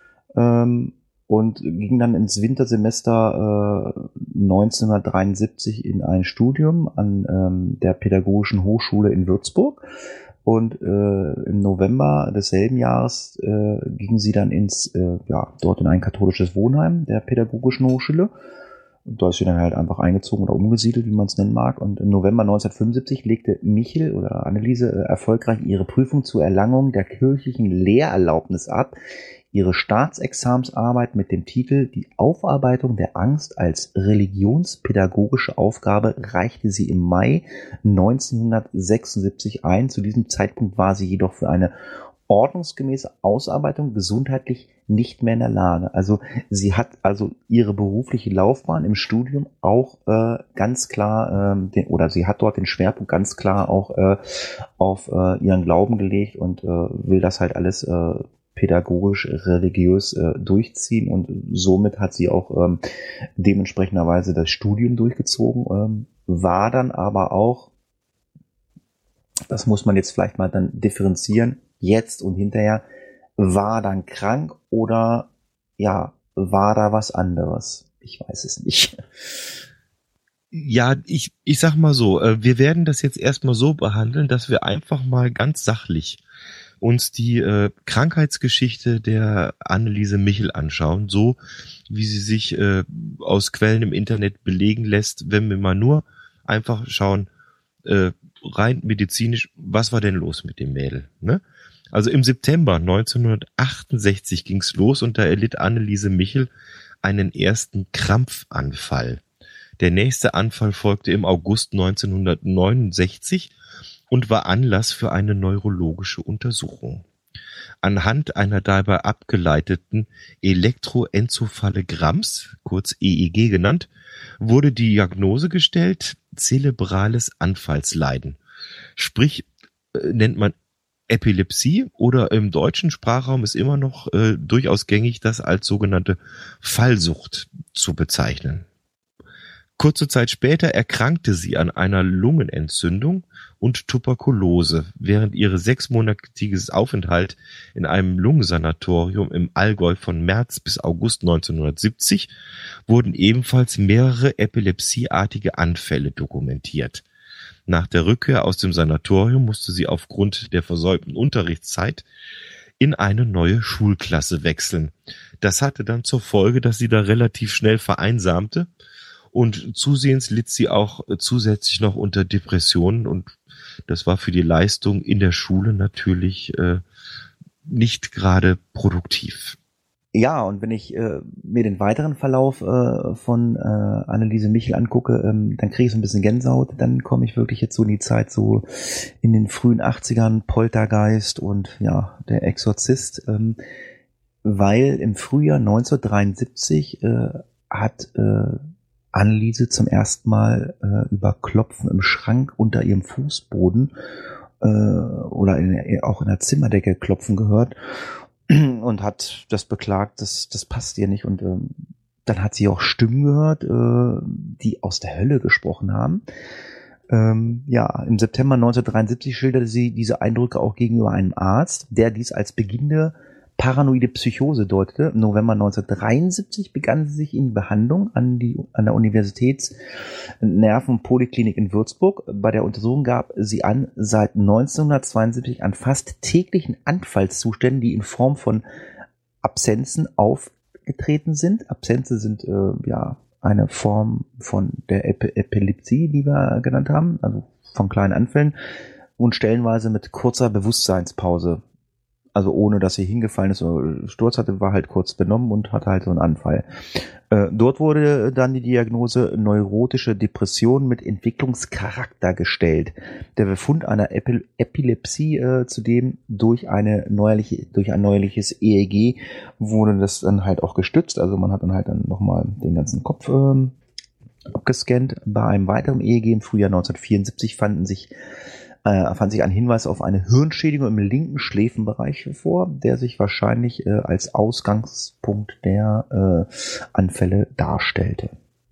und ging dann ins Wintersemester 1973 in ein Studium an der Pädagogischen Hochschule in Würzburg. Und im November desselben Jahres ging sie dann dort in ein katholisches Wohnheim der Pädagogischen Hochschule. Und da ist sie dann halt einfach eingezogen oder umgesiedelt, wie man es nennen mag. Und im November 1975 legte Michel oder Anneliese erfolgreich ihre Prüfung zur Erlangung der kirchlichen Lehrerlaubnis ab. Ihre Staatsexamensarbeit mit dem Titel Die Aufarbeitung der Angst als religionspädagogische Aufgabe reichte sie im Mai 1976 ein. Zu diesem Zeitpunkt war sie jedoch für eine ordnungsgemäße Ausarbeitung gesundheitlich nicht mehr in der Lage. Also sie hat also ihre berufliche Laufbahn im Studium auch ganz klar, sie hat dort den Schwerpunkt ganz klar auch auf ihren Glauben gelegt und will das halt alles pädagogisch, religiös durchziehen und somit hat sie auch dementsprechenderweise das Studium durchgezogen, war dann aber auch, das muss man jetzt vielleicht mal dann differenzieren, jetzt und hinterher, war dann krank oder ja, war da was anderes? Ich weiß es nicht. Ja, ich sag mal so, wir werden das jetzt erstmal so behandeln, dass wir einfach mal ganz sachlich uns die Krankheitsgeschichte der Anneliese Michel anschauen, so wie sie sich aus Quellen im Internet belegen lässt, wenn wir mal nur einfach schauen, rein medizinisch, was war denn los mit dem Mädel, ne? Also im September 1968 ging's los und da erlitt Anneliese Michel einen ersten Krampfanfall. Der nächste Anfall folgte im August 1969 und war Anlass für eine neurologische Untersuchung. Anhand einer dabei abgeleiteten Elektroenzephalogramms, kurz EEG genannt, wurde die Diagnose gestellt, zerebrales Anfallsleiden. Sprich, nennt man Epilepsie oder im deutschen Sprachraum ist immer noch durchaus gängig, das als sogenannte Fallsucht zu bezeichnen. Kurze Zeit später erkrankte sie an einer Lungenentzündung und Tuberkulose. Während ihres 6-monatiges Aufenthalt in einem Lungensanatorium im Allgäu von März bis August 1970 wurden ebenfalls mehrere epilepsieartige Anfälle dokumentiert. Nach der Rückkehr aus dem Sanatorium musste sie aufgrund der versäumten Unterrichtszeit in eine neue Schulklasse wechseln. Das hatte dann zur Folge, dass sie da relativ schnell vereinsamte und zusehends litt sie auch zusätzlich noch unter Depressionen und das war für die Leistung in der Schule natürlich nicht gerade produktiv. Ja, und wenn ich mir den weiteren Verlauf von Anneliese Michel angucke, dann kriege ich so ein bisschen Gänsehaut. Dann komme ich wirklich jetzt so in die Zeit so in den frühen 80ern, Poltergeist und ja, der Exorzist, weil im Frühjahr 1973 hat Anneliese zum ersten Mal über Klopfen im Schrank unter ihrem Fußboden oder auch in der Zimmerdecke klopfen gehört und hat das beklagt, das passt ihr nicht. Und dann hat sie auch Stimmen gehört, die aus der Hölle gesprochen haben. Ja, im September 1973 schilderte sie diese Eindrücke auch gegenüber einem Arzt, der dies als beginnende paranoide Psychose deutete. Im November 1973 begann sie sich in Behandlung an der Universitätsnervenpoliklinik in Würzburg. Bei der Untersuchung gab sie an, seit 1972 an fast täglichen Anfallszuständen, die in Form von Absenzen aufgetreten sind. Absenzen sind eine Form von der Epilepsie, die wir genannt haben, also von kleinen Anfällen und stellenweise mit kurzer Bewusstseinspause. Also ohne, dass sie hingefallen ist oder Sturz hatte, war halt kurz benommen und hatte halt so einen Anfall. Dort wurde dann die Diagnose neurotische Depression mit Entwicklungscharakter gestellt. Der Befund einer Epilepsie zudem durch ein neuerliches EEG wurde das dann halt auch gestützt. Also man hat dann halt nochmal den ganzen Kopf abgescannt. Bei einem weiteren EEG im Frühjahr 1974 fanden sich fand sich ein Hinweis auf eine Hirnschädigung im linken Schläfenbereich vor, der sich wahrscheinlich als Ausgangspunkt der Anfälle darstellte.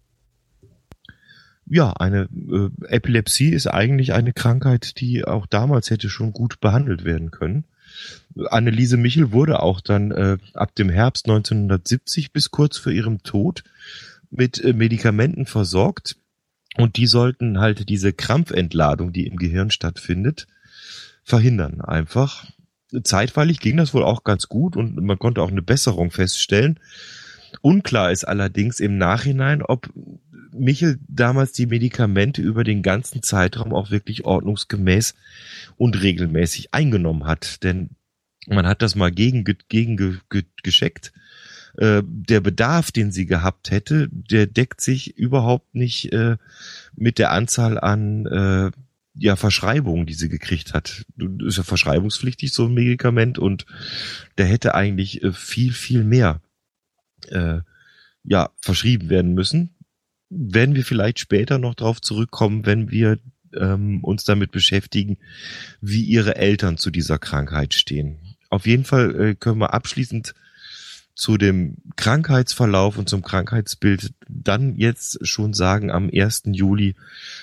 Ja, eine Epilepsie ist eigentlich eine Krankheit, die auch damals hätte schon gut behandelt werden können. Anneliese Michel wurde auch dann ab dem Herbst 1970 bis kurz vor ihrem Tod mit Medikamenten versorgt. Und die sollten halt diese Krampfentladung, die im Gehirn stattfindet, verhindern einfach. Zeitweilig ging das wohl auch ganz gut und man konnte auch eine Besserung feststellen. Unklar ist allerdings im Nachhinein, ob Michel damals die Medikamente über den ganzen Zeitraum auch wirklich ordnungsgemäß und regelmäßig eingenommen hat. Denn man hat das mal gescheckt. Der Bedarf, den sie gehabt hätte, der deckt sich überhaupt nicht mit der Anzahl an Verschreibungen, die sie gekriegt hat. Ist ja verschreibungspflichtig, so ein Medikament, und der hätte eigentlich viel, viel mehr verschrieben werden müssen. Werden wir vielleicht später noch drauf zurückkommen, wenn wir uns damit beschäftigen, wie ihre Eltern zu dieser Krankheit stehen. Auf jeden Fall können wir abschließend zu dem Krankheitsverlauf und zum Krankheitsbild dann jetzt schon sagen, am 1. Juli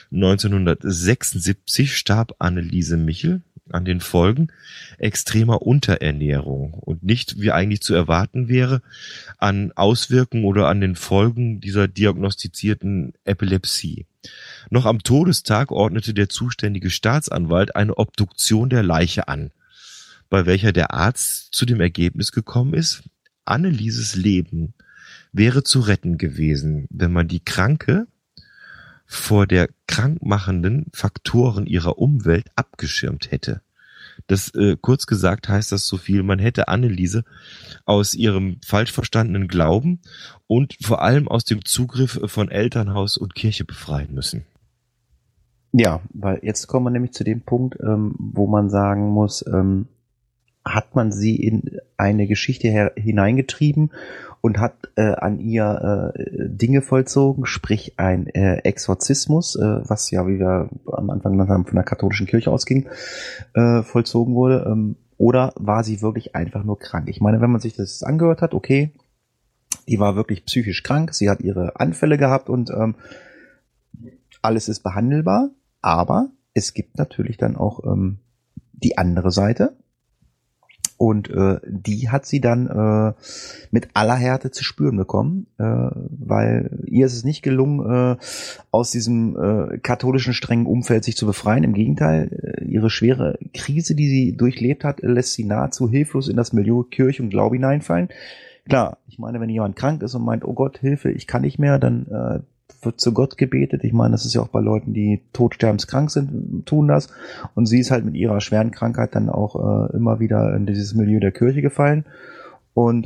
1976 starb Anneliese Michel an den Folgen extremer Unterernährung und nicht, wie eigentlich zu erwarten wäre, an Auswirkungen oder an den Folgen dieser diagnostizierten Epilepsie. Noch am Todestag ordnete der zuständige Staatsanwalt eine Obduktion der Leiche an, bei welcher der Arzt zu dem Ergebnis gekommen ist, Annelieses Leben wäre zu retten gewesen, wenn man die Kranke vor der krankmachenden Faktoren ihrer Umwelt abgeschirmt hätte. Das kurz gesagt heißt das so viel, man hätte Anneliese aus ihrem falsch verstandenen Glauben und vor allem aus dem Zugriff von Elternhaus und Kirche befreien müssen. Ja, weil jetzt kommen wir nämlich zu dem Punkt, wo man sagen muss, hat man sie in eine Geschichte hineingetrieben und hat an ihr Dinge vollzogen, sprich ein Exorzismus, was ja, wie wir am Anfang genannt haben, von der katholischen Kirche ausging, vollzogen wurde, oder war sie wirklich einfach nur krank? Ich meine, wenn man sich das angehört hat, okay, die war wirklich psychisch krank, sie hat ihre Anfälle gehabt und alles ist behandelbar, aber es gibt natürlich dann auch die andere Seite. Und die hat sie dann mit aller Härte zu spüren bekommen, weil ihr ist es nicht gelungen, aus diesem katholischen strengen Umfeld sich zu befreien. Im Gegenteil, ihre schwere Krise, die sie durchlebt hat, lässt sie nahezu hilflos in das Milieu Kirche und Glaube hineinfallen. Klar, ich meine, wenn jemand krank ist und meint, oh Gott, Hilfe, ich kann nicht mehr, dann wird zu Gott gebetet. Ich meine, das ist ja auch bei Leuten, die todsterbenskrank sind, tun das. Und sie ist halt mit ihrer schweren Krankheit dann auch immer wieder in dieses Milieu der Kirche gefallen. Und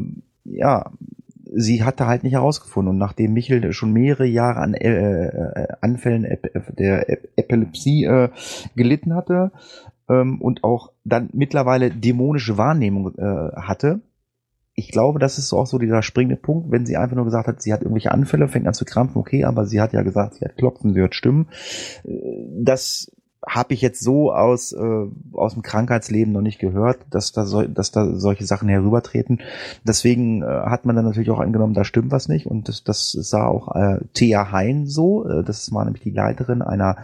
sie hatte halt nicht herausgefunden. Und nachdem Michel schon mehrere Jahre an Anfällen der Epilepsie gelitten hatte und auch dann mittlerweile dämonische Wahrnehmung hatte, ich glaube, das ist auch so dieser springende Punkt, wenn sie einfach nur gesagt hat, sie hat irgendwelche Anfälle, fängt an zu krampfen, okay, aber sie hat ja gesagt, sie hat Klopfen, sie hört Stimmen. Das habe ich jetzt so aus dem Krankheitsleben noch nicht gehört, dass da solche Sachen herübertreten. Deswegen hat man dann natürlich auch angenommen, da stimmt was nicht. Und das sah auch Thea Hein so. Das war nämlich die Leiterin einer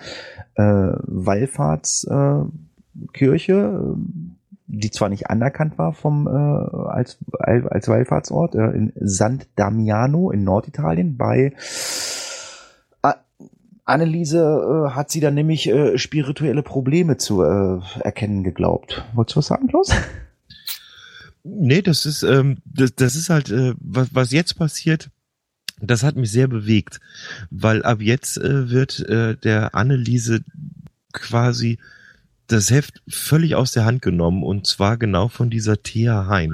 Wallfahrtskirche, die zwar nicht anerkannt war als Wallfahrtsort, in San Damiano in Norditalien. Bei Anneliese hat sie dann nämlich spirituelle Probleme zu erkennen geglaubt. Wolltest du was sagen, Klaus? Nee, das ist halt, was jetzt passiert, das hat mich sehr bewegt, weil ab jetzt wird der Anneliese quasi das Heft völlig aus der Hand genommen, und zwar genau von dieser Thea Hein.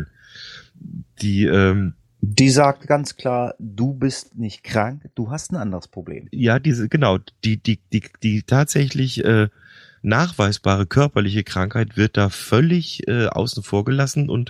Die sagt ganz klar, du bist nicht krank, du hast ein anderes Problem. Ja, die tatsächlich nachweisbare körperliche Krankheit wird da völlig außen vor gelassen, und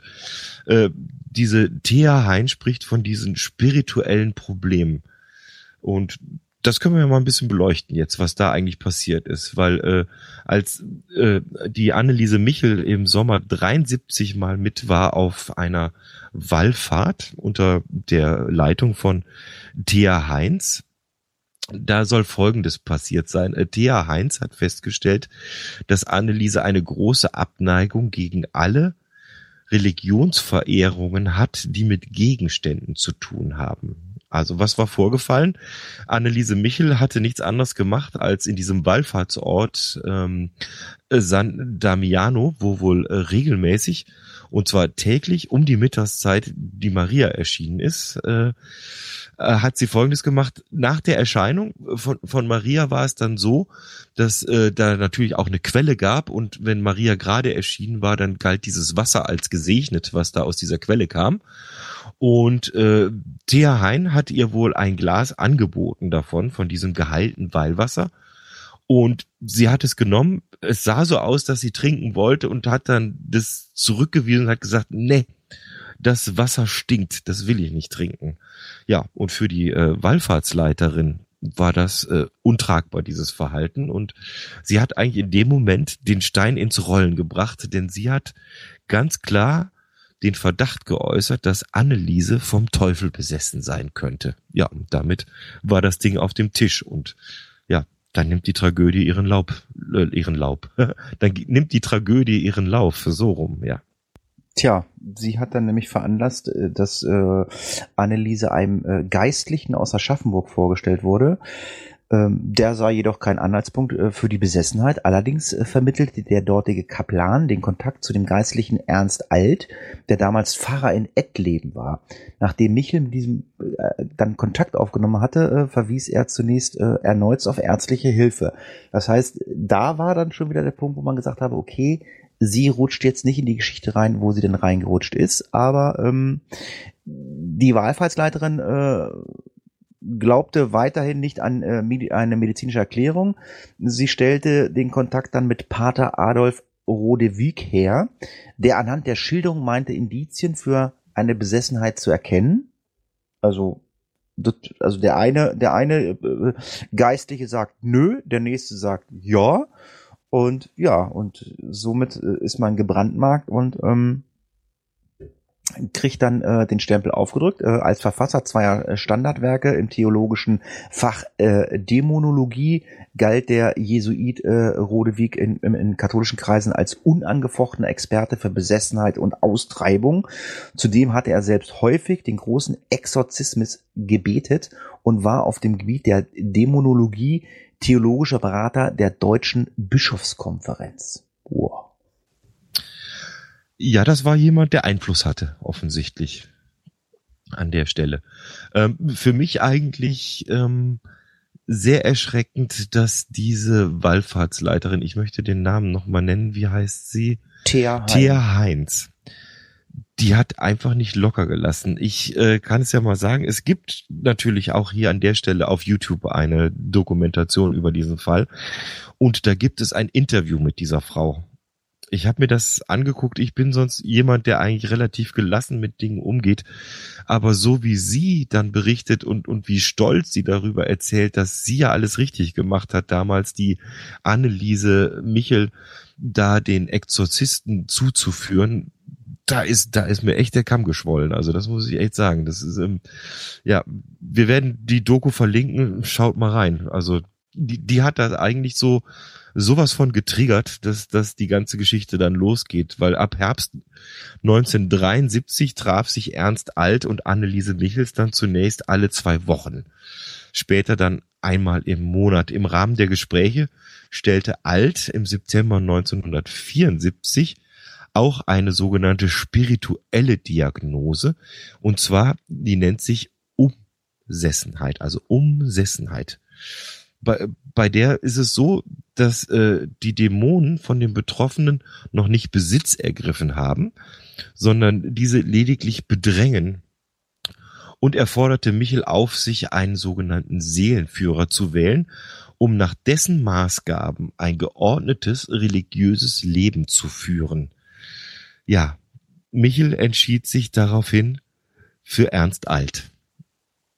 diese Thea Hein spricht von diesen spirituellen Problemen. Und das können wir ja mal ein bisschen beleuchten jetzt, was da eigentlich passiert ist, weil als die Anneliese Michel im Sommer 73 mal mit war auf einer Wallfahrt unter der Leitung von Thea Heinz, da soll Folgendes passiert sein. Thea Heinz hat festgestellt, dass Anneliese eine große Abneigung gegen alle Religionsverehrungen hat, die mit Gegenständen zu tun haben. Also was war vorgefallen? Anneliese Michel hatte nichts anderes gemacht, als in diesem Wallfahrtsort San Damiano, wo wohl regelmäßig, und zwar täglich um die Mittagszeit, die Maria erschienen ist, hat sie Folgendes gemacht. Nach der Erscheinung von Maria war es dann so, dass da natürlich auch eine Quelle gab, und wenn Maria gerade erschienen war, dann galt dieses Wasser als gesegnet, was da aus dieser Quelle kam. Und Thea Hein hat ihr wohl ein Glas angeboten davon, von diesem geheilten Weihwasser. Und sie hat es genommen. Es sah so aus, dass sie trinken wollte, und hat dann das zurückgewiesen und hat gesagt, nee, das Wasser stinkt, das will ich nicht trinken. Ja, und für die Wallfahrtsleiterin war das untragbar, dieses Verhalten. Und sie hat eigentlich in dem Moment den Stein ins Rollen gebracht, denn sie hat ganz klar den Verdacht geäußert, dass Anneliese vom Teufel besessen sein könnte. Ja, und damit war das Ding auf dem Tisch. Und ja, dann nimmt die Tragödie ihren Lauf. Dann nimmt die Tragödie ihren Lauf, so rum, ja. Tja, sie hat dann nämlich veranlasst, dass Anneliese einem Geistlichen aus Aschaffenburg vorgestellt wurde. Der sah jedoch keinen Anhaltspunkt für die Besessenheit. Allerdings vermittelte der dortige Kaplan den Kontakt zu dem Geistlichen Ernst Alt, der damals Pfarrer in Ettleben war. Nachdem Michel mit diesem dann Kontakt aufgenommen hatte, verwies er zunächst erneut auf ärztliche Hilfe. Das heißt, da war dann schon wieder der Punkt, wo man gesagt habe, okay, sie rutscht jetzt nicht in die Geschichte rein, wo sie denn reingerutscht ist, aber die Wallfahrtsleiterin glaubte weiterhin nicht an eine medizinische Erklärung. Sie stellte den Kontakt dann mit Pater Adolf Rodewijk her, der anhand der Schilderung meinte, Indizien für eine Besessenheit zu erkennen. Also der eine Geistliche sagt nö, der nächste sagt ja. Und ja, und somit ist man gebrandmarkt und kriegt dann den Stempel aufgedrückt. Als Verfasser zweier Standardwerke im theologischen Fach Dämonologie galt der Jesuit Rodewijk in katholischen Kreisen als unangefochtener Experte für Besessenheit und Austreibung. Zudem hatte er selbst häufig den großen Exorzismus gebetet und war auf dem Gebiet der Dämonologie theologischer Berater der Deutschen Bischofskonferenz. Wow. Ja, das war jemand, der Einfluss hatte, offensichtlich, an der Stelle. Für mich eigentlich sehr erschreckend, dass diese Wallfahrtsleiterin, ich möchte den Namen nochmal nennen, wie heißt sie? Thea Heinz. Die hat einfach nicht locker gelassen. Ich kann es ja mal sagen, es gibt natürlich auch hier an der Stelle auf YouTube eine Dokumentation über diesen Fall. Und da gibt es ein Interview mit dieser Frau. Ich habe mir das angeguckt. Ich bin sonst jemand, der eigentlich relativ gelassen mit Dingen umgeht. Aber so wie sie dann berichtet und wie stolz sie darüber erzählt, dass sie ja alles richtig gemacht hat, damals die Anneliese Michel da den Exorzisten zuzuführen, da ist mir echt der Kamm geschwollen. Also das muss ich echt sagen. Das ist, ja, wir werden die Doku verlinken. Schaut mal rein. Also die hat da eigentlich sowas von getriggert, dass die ganze Geschichte dann losgeht, weil ab Herbst 1973 traf sich Ernst Alt und Anneliese Michels dann zunächst alle 2 Wochen. Später dann einmal im Monat. Im Rahmen der Gespräche stellte Alt im September 1974 auch eine sogenannte spirituelle Diagnose, und zwar, die nennt sich Umsessenheit, also Umsessenheit. Bei der ist es so, dass die Dämonen von den Betroffenen noch nicht Besitz ergriffen haben, sondern diese lediglich bedrängen. Und er forderte Michel auf, sich einen sogenannten Seelenführer zu wählen, um nach dessen Maßgaben ein geordnetes religiöses Leben zu führen. Ja, Michel entschied sich daraufhin für Ernst Alt.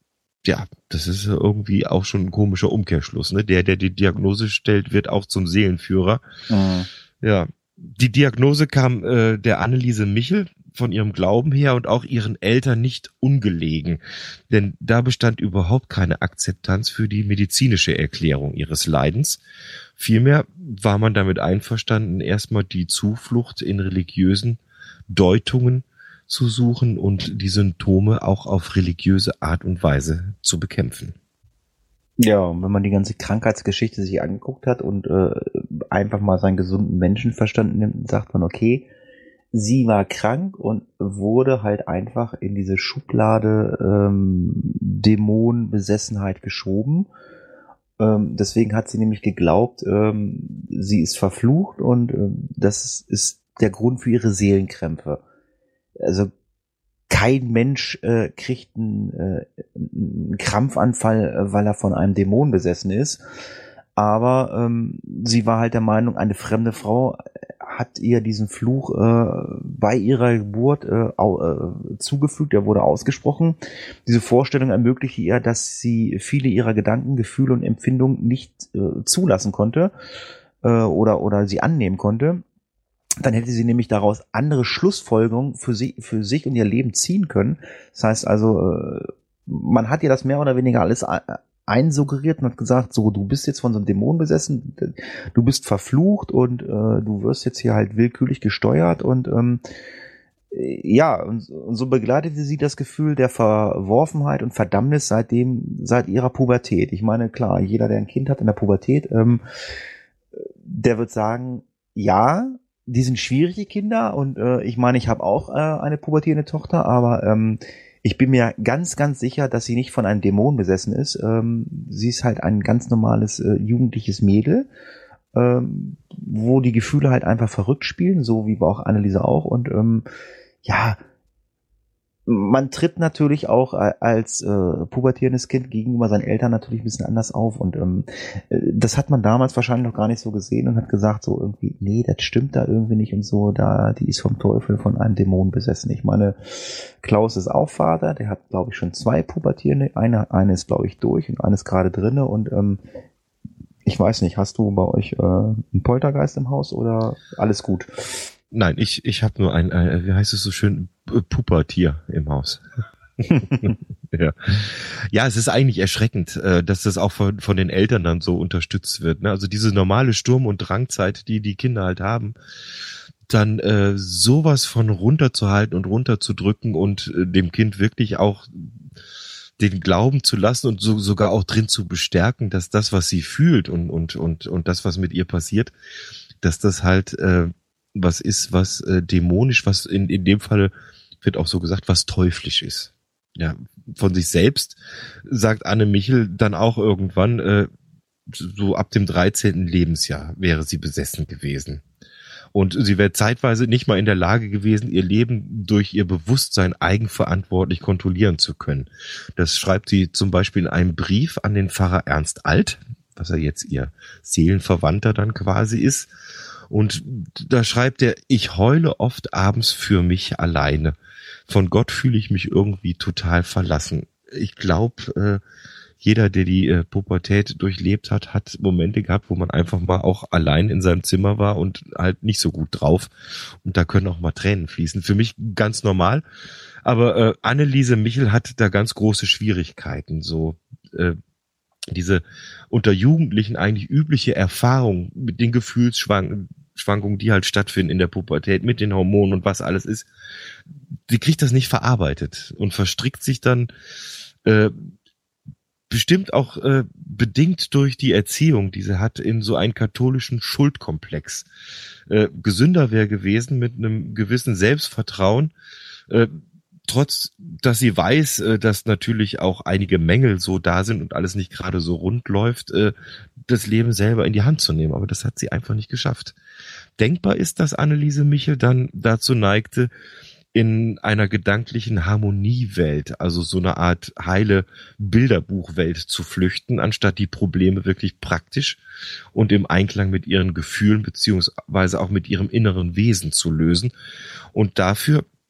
ja, das ist irgendwie auch schon ein komischer Umkehrschluss, ne? Der die Diagnose stellt, wird auch zum Seelenführer. Mhm. Ja, die Diagnose kam der Anneliese Michel von ihrem Glauben her und auch ihren Eltern nicht ungelegen, denn da bestand überhaupt keine Akzeptanz für die medizinische Erklärung ihres Leidens. Vielmehr war man damit einverstanden, erstmal die Zuflucht in religiösen Deutungen zu suchen und die Symptome auch auf religiöse Art und Weise zu bekämpfen. Ja, und wenn man die ganze Krankheitsgeschichte sich angeguckt hat und einfach mal seinen gesunden Menschenverstand nimmt, sagt man, okay, sie war krank und wurde halt einfach in diese Schublade Dämonenbesessenheit geschoben. Deswegen hat sie nämlich geglaubt, sie ist verflucht und das ist der Grund für ihre Seelenkrämpfe. Also kein Mensch kriegt einen Krampfanfall, weil er von einem Dämon besessen ist. Aber sie war halt der Meinung, eine fremde Frau hat ihr diesen Fluch bei ihrer Geburt zugefügt, er wurde ausgesprochen. Diese Vorstellung ermöglichte ihr, dass sie viele ihrer Gedanken, Gefühle und Empfindungen nicht zulassen konnte oder sie annehmen konnte. Dann hätte sie nämlich daraus andere Schlussfolgerungen für sich und ihr Leben ziehen können. Das heißt also, man hat ihr das mehr oder weniger alles einsuggeriert und hat gesagt, so, du bist jetzt von so einem Dämon besessen, du bist verflucht und du wirst jetzt hier halt willkürlich gesteuert und ja, und so begleitete sie das Gefühl der Verworfenheit und Verdammnis seit ihrer Pubertät. Ich meine, klar, jeder, der ein Kind hat in der Pubertät, der wird sagen, ja, die sind schwierig, die Kinder, und ich meine, ich habe auch eine pubertierende Tochter, aber ich bin mir ganz, ganz sicher, dass sie nicht von einem Dämon besessen ist. Sie ist halt ein ganz normales jugendliches Mädel, wo die Gefühle halt einfach verrückt spielen, so wie auch Anneliese auch. Und ja, man tritt natürlich auch als pubertierendes Kind gegenüber seinen Eltern natürlich ein bisschen anders auf, und das hat man damals wahrscheinlich noch gar nicht so gesehen und hat gesagt so irgendwie, nee, das stimmt da irgendwie nicht und so, die ist vom Teufel, von einem Dämon besessen. Ich meine, Klaus ist auch Vater, der hat, glaube ich, schon 2 Pubertierende, eine ist, glaube ich, durch und eine ist gerade drinne, und ich weiß nicht, hast du bei euch einen Poltergeist im Haus oder alles gut? Nein, ich habe nur ein, wie heißt es so schön, Pubertier im Haus. Ja. Ja, es ist eigentlich erschreckend, dass das auch von den Eltern dann so unterstützt wird. Ne? Also diese normale Sturm- und Drangzeit, die Kinder halt haben, dann sowas von runterzuhalten und runterzudrücken und dem Kind wirklich auch den Glauben zu lassen und sogar auch drin zu bestärken, dass das, was sie fühlt und das, was mit ihr passiert, dass das halt was ist, was dämonisch, was in dem Fall wird auch so gesagt, was teuflisch ist. Ja, von sich selbst sagt Anne Michel dann auch irgendwann, so ab dem 13. Lebensjahr wäre sie besessen gewesen. Und sie wäre zeitweise nicht mal in der Lage gewesen, ihr Leben durch ihr Bewusstsein eigenverantwortlich kontrollieren zu können. Das schreibt sie zum Beispiel in einem Brief an den Pfarrer Ernst Alt, was er jetzt ihr Seelenverwandter dann quasi ist. Und da schreibt er, ich heule oft abends für mich alleine. Von Gott fühle ich mich irgendwie total verlassen. Ich glaube, jeder, der die Pubertät durchlebt hat, hat Momente gehabt, wo man einfach mal auch allein in seinem Zimmer war und halt nicht so gut drauf. Und da können auch mal Tränen fließen. Für mich ganz normal. Aber Anneliese Michel hat da ganz große Schwierigkeiten. So diese unter Jugendlichen eigentlich übliche Erfahrung mit den Gefühlsschwankungen, die halt stattfinden in der Pubertät, mit den Hormonen und was alles ist, die kriegt das nicht verarbeitet und verstrickt sich dann bestimmt auch bedingt durch die Erziehung, die sie hat, in so einen katholischen Schuldkomplex. Gesünder wäre gewesen mit einem gewissen Selbstvertrauen, trotz, dass sie weiß, dass natürlich auch einige Mängel so da sind und alles nicht gerade so rund läuft, das Leben selber in die Hand zu nehmen. Aber das hat sie einfach nicht geschafft. Denkbar ist, dass Anneliese Michel dann dazu neigte, in einer gedanklichen Harmoniewelt, also so eine Art heile Bilderbuchwelt zu flüchten, anstatt die Probleme wirklich praktisch und im Einklang mit ihren Gefühlen beziehungsweise auch mit ihrem inneren Wesen zu lösen. Und dafür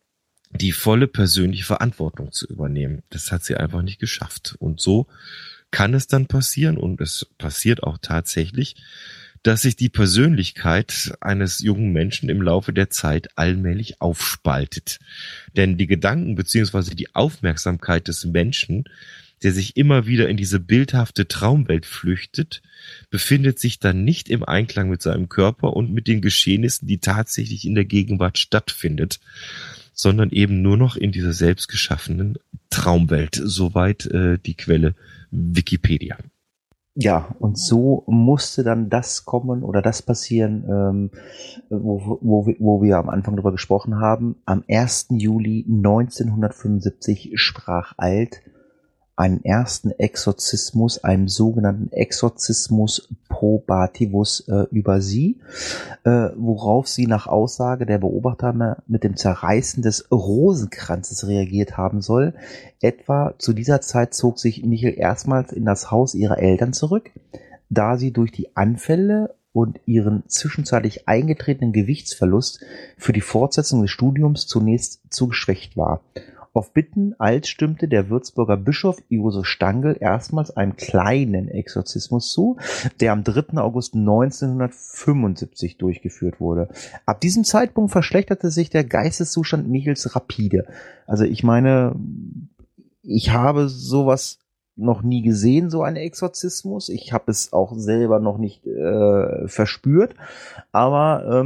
die volle persönliche Verantwortung zu übernehmen. Das hat sie einfach nicht geschafft. Und so kann es dann passieren, und es passiert auch tatsächlich, dass sich die Persönlichkeit eines jungen Menschen im Laufe der Zeit allmählich aufspaltet. Denn die Gedanken bzw. die Aufmerksamkeit des Menschen, der sich immer wieder in diese bildhafte Traumwelt flüchtet, befindet sich dann nicht im Einklang mit seinem Körper und mit den Geschehnissen, die tatsächlich in der Gegenwart stattfindet, sondern eben nur noch in dieser selbstgeschaffenen Traumwelt. Soweit die Quelle Wikipedia. Ja, und so musste dann das kommen oder das passieren, wo wir am Anfang darüber gesprochen haben. Am 1. Juli 1975 sprach Alt einen ersten Exorzismus, einen sogenannten Exorzismus probativus über sie, worauf sie nach Aussage der Beobachter mit dem Zerreißen des Rosenkranzes reagiert haben soll. Etwa zu dieser Zeit zog sich Michel erstmals in das Haus ihrer Eltern zurück, da sie durch die Anfälle und ihren zwischenzeitlich eingetretenen Gewichtsverlust für die Fortsetzung des Studiums zunächst zu geschwächt war. Auf Bitten Alt stimmte der Würzburger Bischof Josef Stangl erstmals einem kleinen Exorzismus zu, der am 3. August 1975 durchgeführt wurde. Ab diesem Zeitpunkt verschlechterte sich der Geisteszustand Michels rapide. Also ich meine, ich habe sowas noch nie gesehen, so einen Exorzismus. Ich habe es auch selber noch nicht verspürt, aber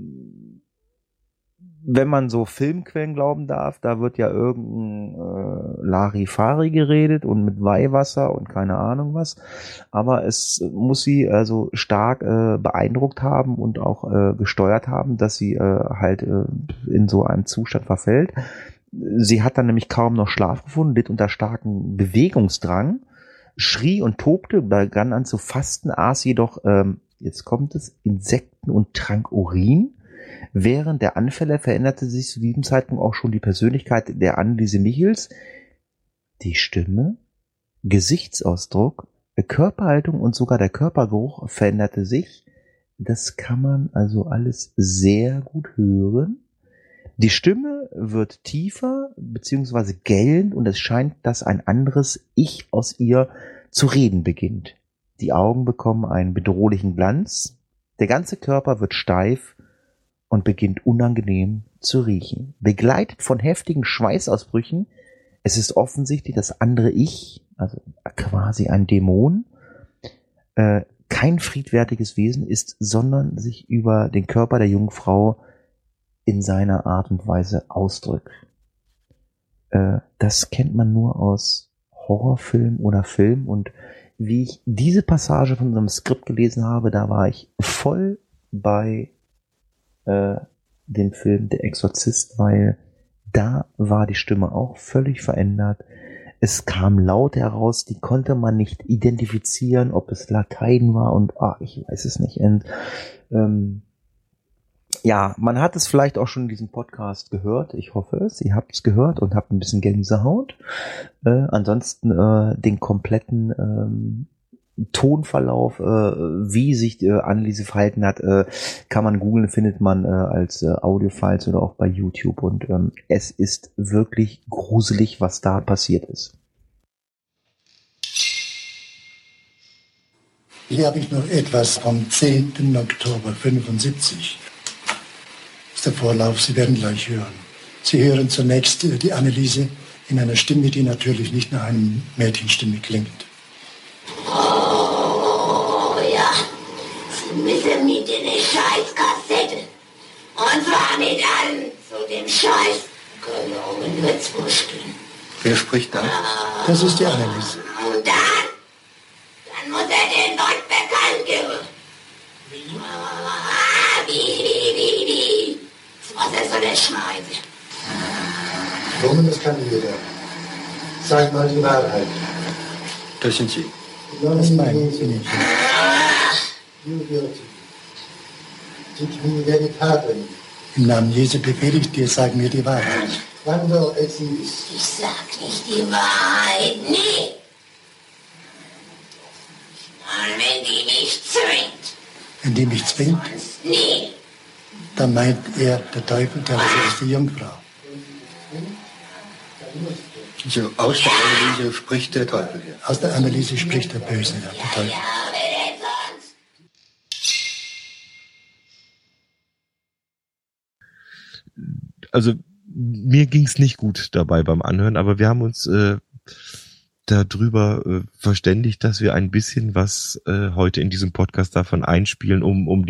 wenn man so Filmquellen glauben darf, da wird ja irgendein Larifari geredet und mit Weihwasser und keine Ahnung was. Aber es muss sie also stark beeindruckt haben und auch gesteuert haben, dass sie halt in so einem Zustand verfällt. Sie hat dann nämlich kaum noch Schlaf gefunden, litt unter starken Bewegungsdrang, schrie und tobte, begann an zu fasten, aß jedoch, jetzt kommt es, Insekten und trank Urin. Während der Anfälle veränderte sich zu diesem Zeitpunkt auch schon die Persönlichkeit der Anneliese Michels. Die Stimme, Gesichtsausdruck, Körperhaltung und sogar der Körpergeruch veränderte sich. Das kann man also alles sehr gut hören. Die Stimme wird tiefer bzw. gellend und es scheint, dass ein anderes Ich aus ihr zu reden beginnt. Die Augen bekommen einen bedrohlichen Glanz. Der ganze Körper wird steif und beginnt unangenehm zu riechen. Begleitet von heftigen Schweißausbrüchen. Es ist offensichtlich das andere Ich, also quasi ein Dämon, kein friedfertiges Wesen ist, sondern sich über den Körper der jungen Frau in seiner Art und Weise ausdrückt. Das kennt man nur aus Horrorfilm oder Film, und wie ich diese Passage von unserem Skript gelesen habe, da war ich voll bei den Film Der Exorzist, weil da war die Stimme auch völlig verändert. Es kam Laute heraus, die konnte man nicht identifizieren, ob es Latein war und ich weiß es nicht. Und ja, man hat es vielleicht auch schon in diesem Podcast gehört. Ich hoffe es. Ihr habt es gehört und habt ein bisschen Gänsehaut. Ansonsten den kompletten Tonverlauf, wie sich Anneliese verhalten hat, kann man googeln, findet man als Audiofiles oder auch bei YouTube, und es ist wirklich gruselig, was da passiert ist. Hier habe ich noch etwas vom 10. Oktober 75. Das ist der Vorlauf, Sie werden gleich hören. Sie hören zunächst die Anneliese in einer Stimme, die natürlich nicht nach einer Mädchenstimme klingt. Müssen mit in eine Scheißkassette. Und zwar mit allen zu dem Scheiß Kölner in Würzburg stehen. Wer spricht da? Das ist die Anneliese. Und dann muss er den Leuten bekannt geben. Wie? Was er so der Schneide. Warum, das kann jeder. Sag mal die Wahrheit. Das sind Sie. Das meinen Sie nicht. Im Namen Jesu befehle ich dir, sag mir die Wahrheit. Ich sag nicht die Wahrheit, nie. Und wenn die mich zwingt. Wenn die mich zwingt? Sonst nie. Dann meint er, der Teufel, der ist die Jungfrau. Also aus der Anneliese spricht der Teufel hier. Aus der Anneliese spricht der Böse, ja, der Teufel. Also mir ging's nicht gut dabei beim Anhören, aber wir haben uns darüber verständigt, dass wir ein bisschen was heute in diesem Podcast davon einspielen, um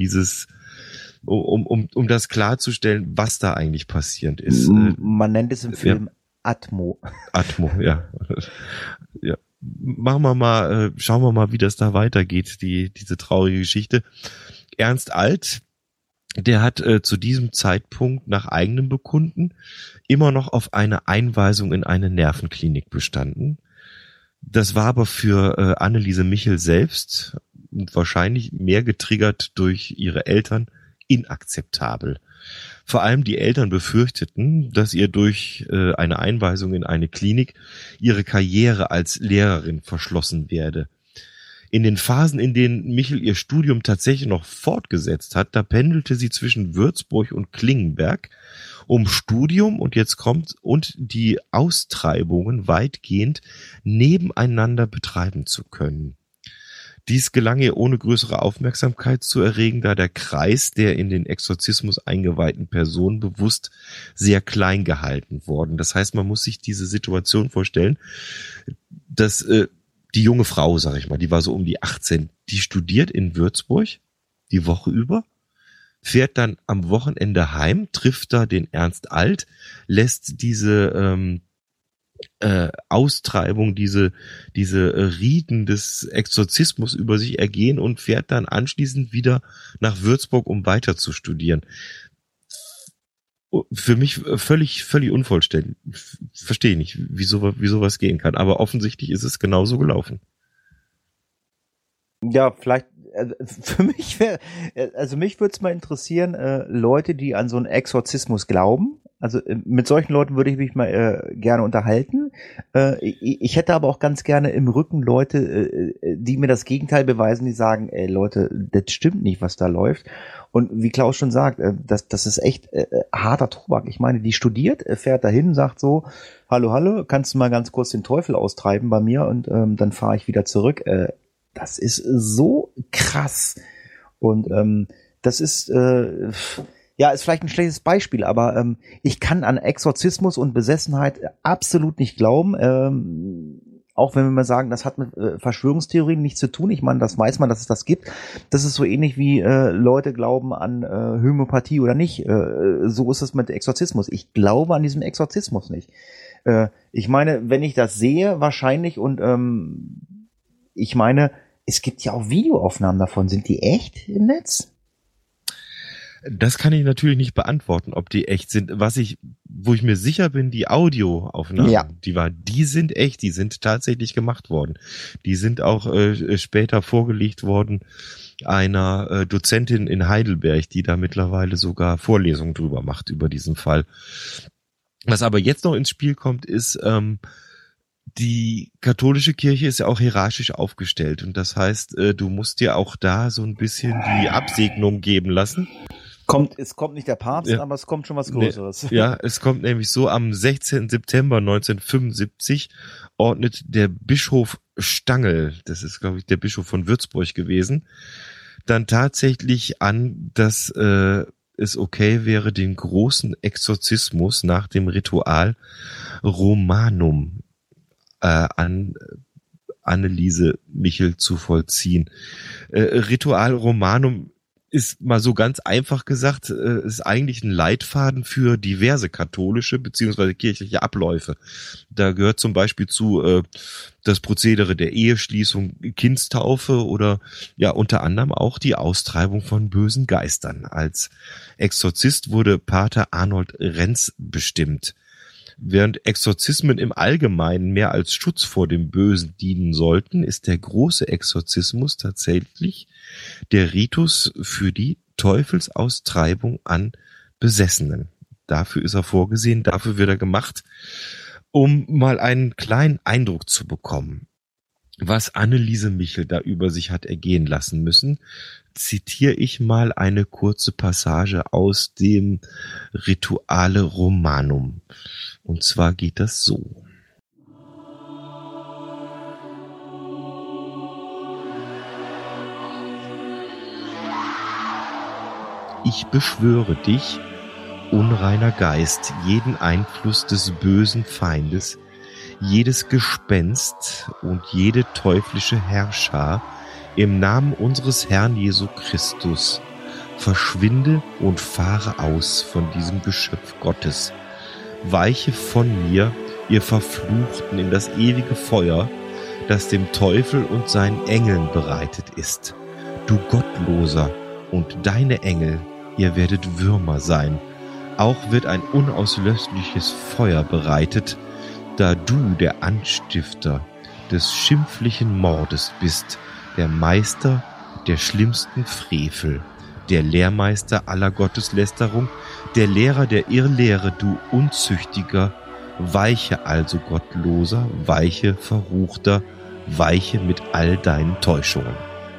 das klarzustellen, was da eigentlich passiert ist. Man nennt es im Film Atmo. Atmo, ja. Ja. Schauen wir mal, wie das da weitergeht, diese traurige Geschichte. Ernst Alt, der hat zu diesem Zeitpunkt nach eigenem Bekunden immer noch auf eine Einweisung in eine Nervenklinik bestanden. Das war aber für Anneliese Michel selbst und wahrscheinlich mehr getriggert durch ihre Eltern inakzeptabel. Vor allem die Eltern befürchteten, dass ihr durch eine Einweisung in eine Klinik ihre Karriere als Lehrerin verschlossen werde. In den Phasen, in denen Michel ihr Studium tatsächlich noch fortgesetzt hat, da pendelte sie zwischen Würzburg und Klingenberg, um Studium und die Austreibungen weitgehend nebeneinander betreiben zu können. Dies gelang ihr ohne größere Aufmerksamkeit zu erregen, da der Kreis der in den Exorzismus eingeweihten Personen bewusst sehr klein gehalten worden. Das heißt, man muss sich diese Situation vorstellen, dass die junge Frau, sag ich mal, die war so um die 18, die studiert in Würzburg die Woche über, fährt dann am Wochenende heim, trifft da den Ernst Alt, lässt diese Austreibung, diese Riten des Exorzismus über sich ergehen und fährt dann anschließend wieder nach Würzburg, um weiter zu studieren. Für mich völlig unvollständig. Verstehe nicht, wie sowas gehen kann. Aber offensichtlich ist es genauso gelaufen. Ja, vielleicht, für mich mich würde es mal interessieren, Leute, die an so einen Exorzismus glauben. Also mit solchen Leuten würde ich mich mal gerne unterhalten. Ich hätte aber auch ganz gerne im Rücken Leute, die mir das Gegenteil beweisen, die sagen, ey Leute, das stimmt nicht, was da läuft. Und wie Klaus schon sagt, das ist echt harter Tobak. Ich meine, die studiert, fährt dahin, sagt so, hallo, kannst du mal ganz kurz den Teufel austreiben bei mir und dann fahre ich wieder zurück. Das ist so krass. Und das ist ist vielleicht ein schlechtes Beispiel, aber ich kann an Exorzismus und Besessenheit absolut nicht glauben. Auch wenn wir mal sagen, das hat mit Verschwörungstheorien nichts zu tun. Ich meine, das weiß man, dass es das gibt. Das ist so ähnlich wie Leute glauben an Homöopathie oder nicht. So ist es mit Exorzismus. Ich glaube an diesem Exorzismus nicht. Ich meine, wenn ich das sehe, wahrscheinlich und ich meine, es gibt ja auch Videoaufnahmen davon. Sind die echt im Netz? Das kann ich natürlich nicht beantworten, ob die echt sind. Wo ich mir sicher bin, die Audioaufnahmen, die sind echt, die sind tatsächlich gemacht worden. Die sind auch später vorgelegt worden einer Dozentin in Heidelberg, die da mittlerweile sogar Vorlesungen drüber macht, über diesen Fall. Was aber jetzt noch ins Spiel kommt, ist, die katholische Kirche ist ja auch hierarchisch aufgestellt. Und das heißt, du musst dir auch da so ein bisschen die Absegnung geben lassen. Es kommt nicht der Papst, aber es kommt schon was Größeres. Ja, es kommt nämlich so, am 16. September 1975 ordnet der Bischof Stangl, das ist, glaube ich, der Bischof von Würzburg gewesen, dann tatsächlich an, dass es okay wäre, den großen Exorzismus nach dem Ritual Romanum an Anneliese Michel zu vollziehen. Ritual Romanum ist mal so ganz einfach gesagt, ist eigentlich ein Leitfaden für diverse katholische bzw. kirchliche Abläufe. Da gehört zum Beispiel zu das Prozedere der Eheschließung, Kindstaufe oder ja unter anderem auch die Austreibung von bösen Geistern. Als Exorzist wurde Pater Arnold Renz bestimmt. Während Exorzismen im Allgemeinen mehr als Schutz vor dem Bösen dienen sollten, ist der große Exorzismus tatsächlich der Ritus für die Teufelsaustreibung an Besessenen. Dafür ist er vorgesehen, dafür wird er gemacht, um mal einen kleinen Eindruck zu bekommen, was Anneliese Michel da über sich hat ergehen lassen müssen. Zitiere ich mal eine kurze Passage aus dem Rituale Romanum. Und zwar geht das so. Ich beschwöre dich, unreiner Geist, jeden Einfluss des bösen Feindes, jedes Gespenst und jede teuflische Herrschar im Namen unseres Herrn Jesu Christus, verschwinde und fahre aus von diesem Geschöpf Gottes. Weiche von mir, ihr Verfluchten, in das ewige Feuer, das dem Teufel und seinen Engeln bereitet ist. Du Gottloser und deine Engel, ihr werdet Würmer sein. Auch wird ein unauslöschliches Feuer bereitet, da du der Anstifter des schimpflichen Mordes bist, der Meister der schlimmsten Frevel, der Lehrmeister aller Gotteslästerung, der Lehrer der Irrlehre, du Unzüchtiger, weiche also Gottloser, weiche Verruchter, weiche mit all deinen Täuschungen.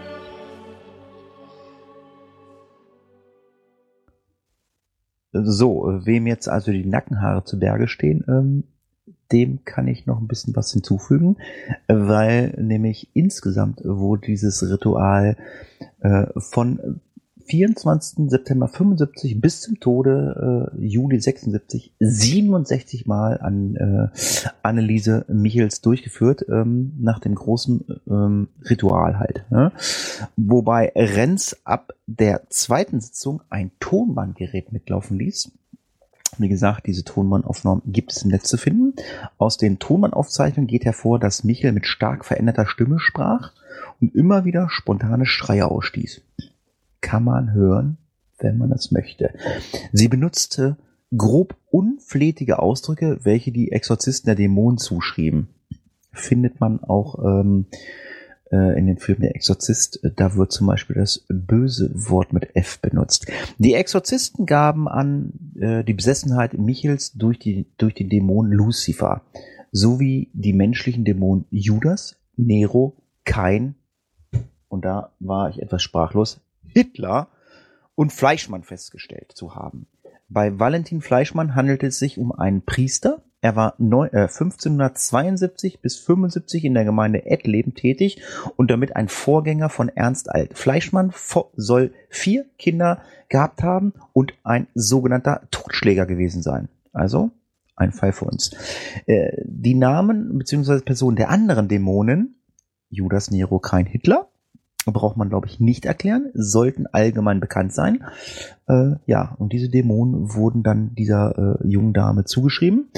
So, wem jetzt also die Nackenhaare zu Berge stehen, dem kann ich noch ein bisschen was hinzufügen, weil nämlich insgesamt wurde dieses Ritual von 24. September 75 bis zum Tode Juli 76 67 Mal an Anneliese Michels durchgeführt, nach dem großen Ritual halt. Ne? Wobei Renz ab der zweiten Sitzung ein Tonbandgerät mitlaufen ließ. Wie gesagt, diese Tonbandaufnahmen gibt es im Netz zu finden. Aus den Tonbandaufzeichnungen geht hervor, dass Michel mit stark veränderter Stimme sprach und immer wieder spontane Schreie ausstieß. Kann man hören, wenn man es möchte. Sie benutzte grob unflätige Ausdrücke, welche die Exorzisten der Dämonen zuschrieben. Findet man auch in den Filmen Der Exorzist, da wird zum Beispiel das böse Wort mit F benutzt. Die Exorzisten gaben an die Besessenheit Michels durch den Dämon Lucifer, sowie die menschlichen Dämonen Judas, Nero, Kain, und da war ich etwas sprachlos, Hitler und Fleischmann festgestellt zu haben. Bei Valentin Fleischmann handelte es sich um einen Priester. Er war 1572 bis 75 in der Gemeinde Ettleben tätig und damit ein Vorgänger von Ernst Alt. Fleischmann soll 4 Kinder gehabt haben und ein sogenannter Totschläger gewesen sein. Also ein Fall für uns. Die Namen bzw. Personen der anderen Dämonen, Judas, Nero, Kain, Hitler, braucht man, glaube ich, nicht erklären, sollten allgemein bekannt sein. Ja, und diese Dämonen wurden dann dieser jungen Dame zugeschrieben.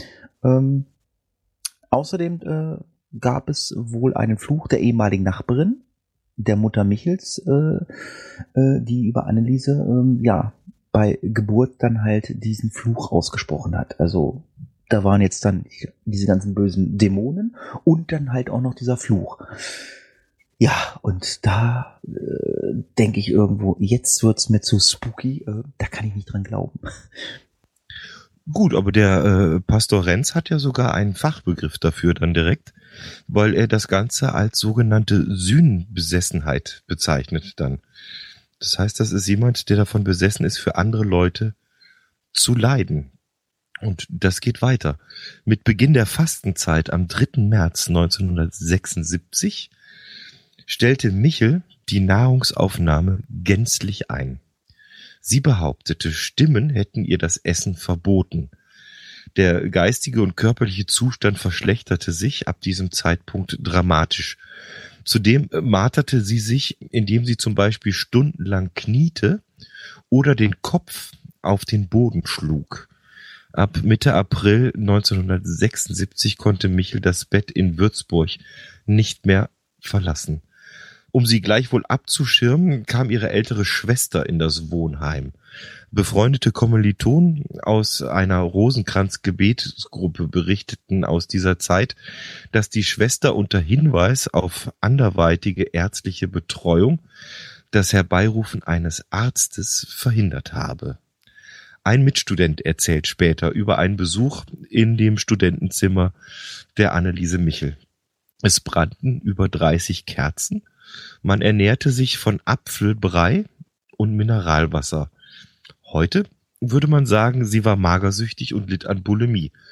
Außerdem gab es wohl einen Fluch der ehemaligen Nachbarin, der Mutter Michels, die über Anneliese bei Geburt dann halt diesen Fluch ausgesprochen hat. Also da waren jetzt dann diese ganzen bösen Dämonen und dann halt auch noch dieser Fluch. Ja, und da denke ich irgendwo, jetzt wird's mir zu spooky, da kann ich nicht dran glauben. Gut, aber der Pastor Renz hat ja sogar einen Fachbegriff dafür dann direkt, weil er das Ganze als sogenannte Sühnenbesessenheit bezeichnet dann. Das heißt, das ist jemand, der davon besessen ist, für andere Leute zu leiden. Und das geht weiter. Mit Beginn der Fastenzeit am 3. März 1976 stellte Michel die Nahrungsaufnahme gänzlich ein. Sie behauptete, Stimmen hätten ihr das Essen verboten. Der geistige und körperliche Zustand verschlechterte sich ab diesem Zeitpunkt dramatisch. Zudem marterte sie sich, indem sie zum Beispiel stundenlang kniete oder den Kopf auf den Boden schlug. Ab Mitte April 1976 konnte Michel das Bett in Würzburg nicht mehr verlassen. Um sie gleichwohl abzuschirmen, kam ihre ältere Schwester in das Wohnheim. Befreundete Kommilitonen aus einer Rosenkranz-Gebetsgruppe berichteten aus dieser Zeit, dass die Schwester unter Hinweis auf anderweitige ärztliche Betreuung das Herbeirufen eines Arztes verhindert habe. Ein Mitstudent erzählt später über einen Besuch in dem Studentenzimmer der Anneliese Michel. Es brannten über 30 Kerzen. Man ernährte sich von Apfelbrei und Mineralwasser. Heute würde man sagen, sie war magersüchtig und litt an Bulimie.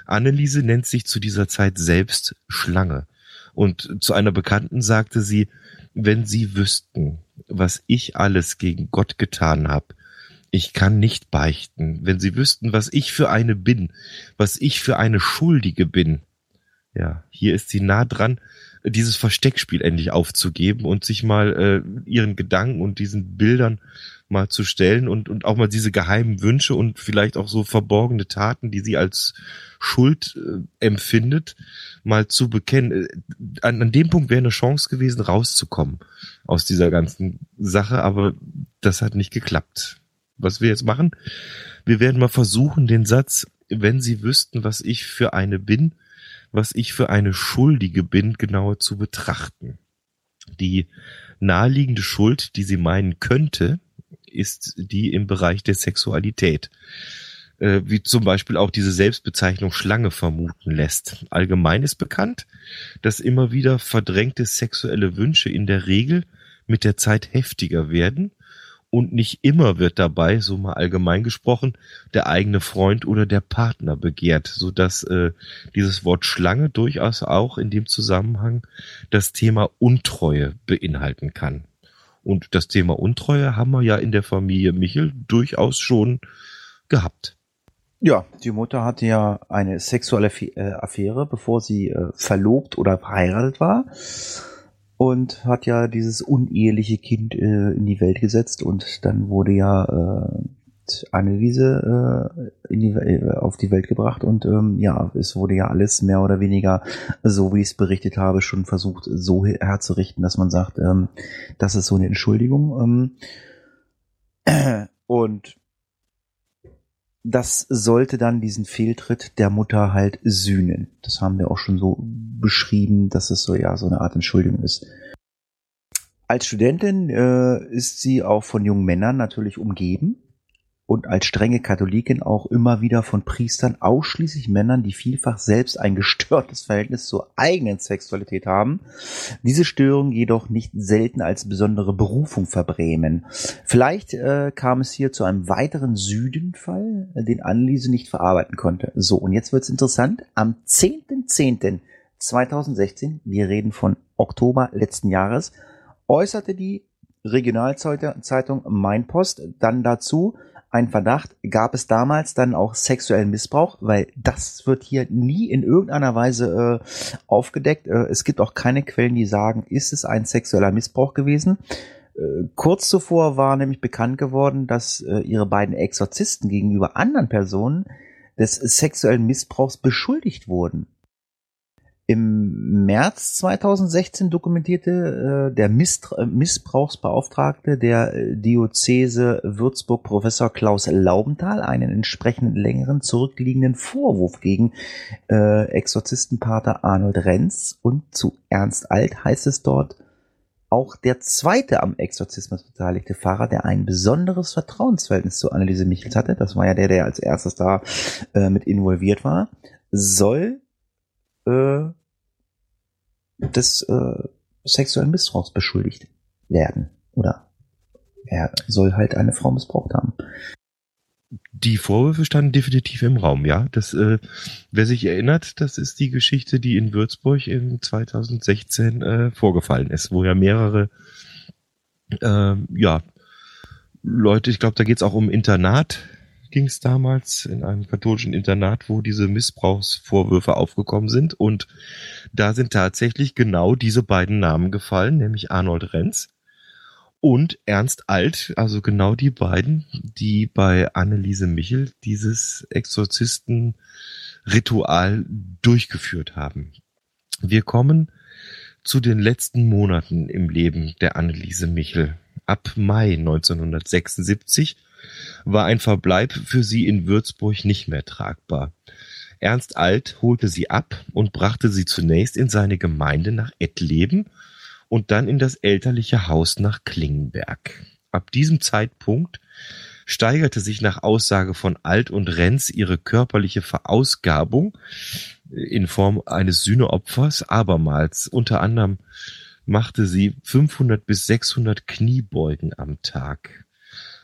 Anneliese nennt sich zu dieser Zeit selbst Schlange. Und zu einer Bekannten sagte sie, wenn Sie wüssten, was ich alles gegen Gott getan habe, ich kann nicht beichten. Wenn Sie wüssten, was ich für eine bin, was ich für eine Schuldige bin. Ja, hier ist sie nah dran, dieses Versteckspiel endlich aufzugeben und sich mal ihren Gedanken und diesen Bildern mal zu stellen und auch mal diese geheimen Wünsche und vielleicht auch so verborgene Taten, die sie als Schuld empfindet, mal zu bekennen. An dem Punkt wäre eine Chance gewesen, rauszukommen aus dieser ganzen Sache, aber das hat nicht geklappt. Was wir jetzt machen, wir werden mal versuchen, den Satz, wenn Sie wüssten, was ich für eine bin, was ich für eine Schuldige bin, genauer zu betrachten. Die naheliegende Schuld, die sie meinen könnte, ist die im Bereich der Sexualität. Wie zum Beispiel auch diese Selbstbezeichnung Schlange vermuten lässt. Allgemein ist bekannt, dass immer wieder verdrängte sexuelle Wünsche in der Regel mit der Zeit heftiger werden und nicht immer wird dabei, so mal allgemein gesprochen, der eigene Freund oder der Partner begehrt, sodass dieses Wort Schlange durchaus auch in dem Zusammenhang das Thema Untreue beinhalten kann. Und das Thema Untreue haben wir ja in der Familie Michel durchaus schon gehabt. Ja, die Mutter hatte ja eine sexuelle Affäre, bevor sie verlobt oder verheiratet war. Und hat ja dieses uneheliche Kind in die Welt gesetzt und dann wurde ja Anneliese auf die Welt gebracht und es wurde ja alles mehr oder weniger, so wie ich es berichtet habe, schon versucht so herzurichten, dass man sagt, das ist so eine Entschuldigung. Und das sollte dann diesen Fehltritt der Mutter halt sühnen. Das haben wir auch schon so beschrieben, dass es so eine Art Entschuldigung ist. Als Studentin ist sie auch von jungen Männern natürlich umgeben und als strenge Katholikin auch immer wieder von Priestern, ausschließlich Männern, die vielfach selbst ein gestörtes Verhältnis zur eigenen Sexualität haben, diese Störung jedoch nicht selten als besondere Berufung verbrämen. Vielleicht kam es hier zu einem weiteren Südenfall, den Anneliese nicht verarbeiten konnte. So, und jetzt wird's interessant. Am 10.10.2016, wir reden von Oktober letzten Jahres, äußerte die Regionalzeitung Mein Post dann dazu, ein Verdacht, gab es damals dann auch sexuellen Missbrauch, weil das wird hier nie in irgendeiner Weise aufgedeckt. Es gibt auch keine Quellen, die sagen, ist es ein sexueller Missbrauch gewesen. Kurz zuvor war nämlich bekannt geworden, dass ihre beiden Exorzisten gegenüber anderen Personen des sexuellen Missbrauchs beschuldigt wurden. Im März 2016 dokumentierte der Missbrauchsbeauftragte der Diözese Würzburg, Professor Klaus Laubenthal, einen entsprechenden längeren zurückliegenden Vorwurf gegen Exorzistenpater Arnold Renz, und zu Ernst Alt heißt es dort, auch der zweite am Exorzismus beteiligte Pfarrer, der ein besonderes Vertrauensverhältnis zu Anneliese Michels hatte, das war ja der als erstes da mit involviert war, soll des sexuellen Missbrauchs beschuldigt werden. Oder er soll halt eine Frau missbraucht haben. Die Vorwürfe standen definitiv im Raum, ja. Das, wer sich erinnert, das ist die Geschichte, die in Würzburg in 2016 vorgefallen ist, wo ja mehrere Leute, ich glaube, da geht es auch um Internat, ging es damals in einem katholischen Internat, wo diese Missbrauchsvorwürfe aufgekommen sind, und da sind tatsächlich genau diese beiden Namen gefallen, nämlich Arnold Renz und Ernst Alt, also genau die beiden, die bei Anneliese Michel dieses Exorzistenritual durchgeführt haben. Wir kommen zu den letzten Monaten im Leben der Anneliese Michel. Ab Mai 1976 war ein Verbleib für sie in Würzburg nicht mehr tragbar. Ernst Alt holte sie ab und brachte sie zunächst in seine Gemeinde nach Ettleben und dann in das elterliche Haus nach Klingenberg. Ab diesem Zeitpunkt steigerte sich nach Aussage von Alt und Renz ihre körperliche Verausgabung in Form eines Sühneopfers abermals. Unter anderem machte sie 500 bis 600 Kniebeugen am Tag.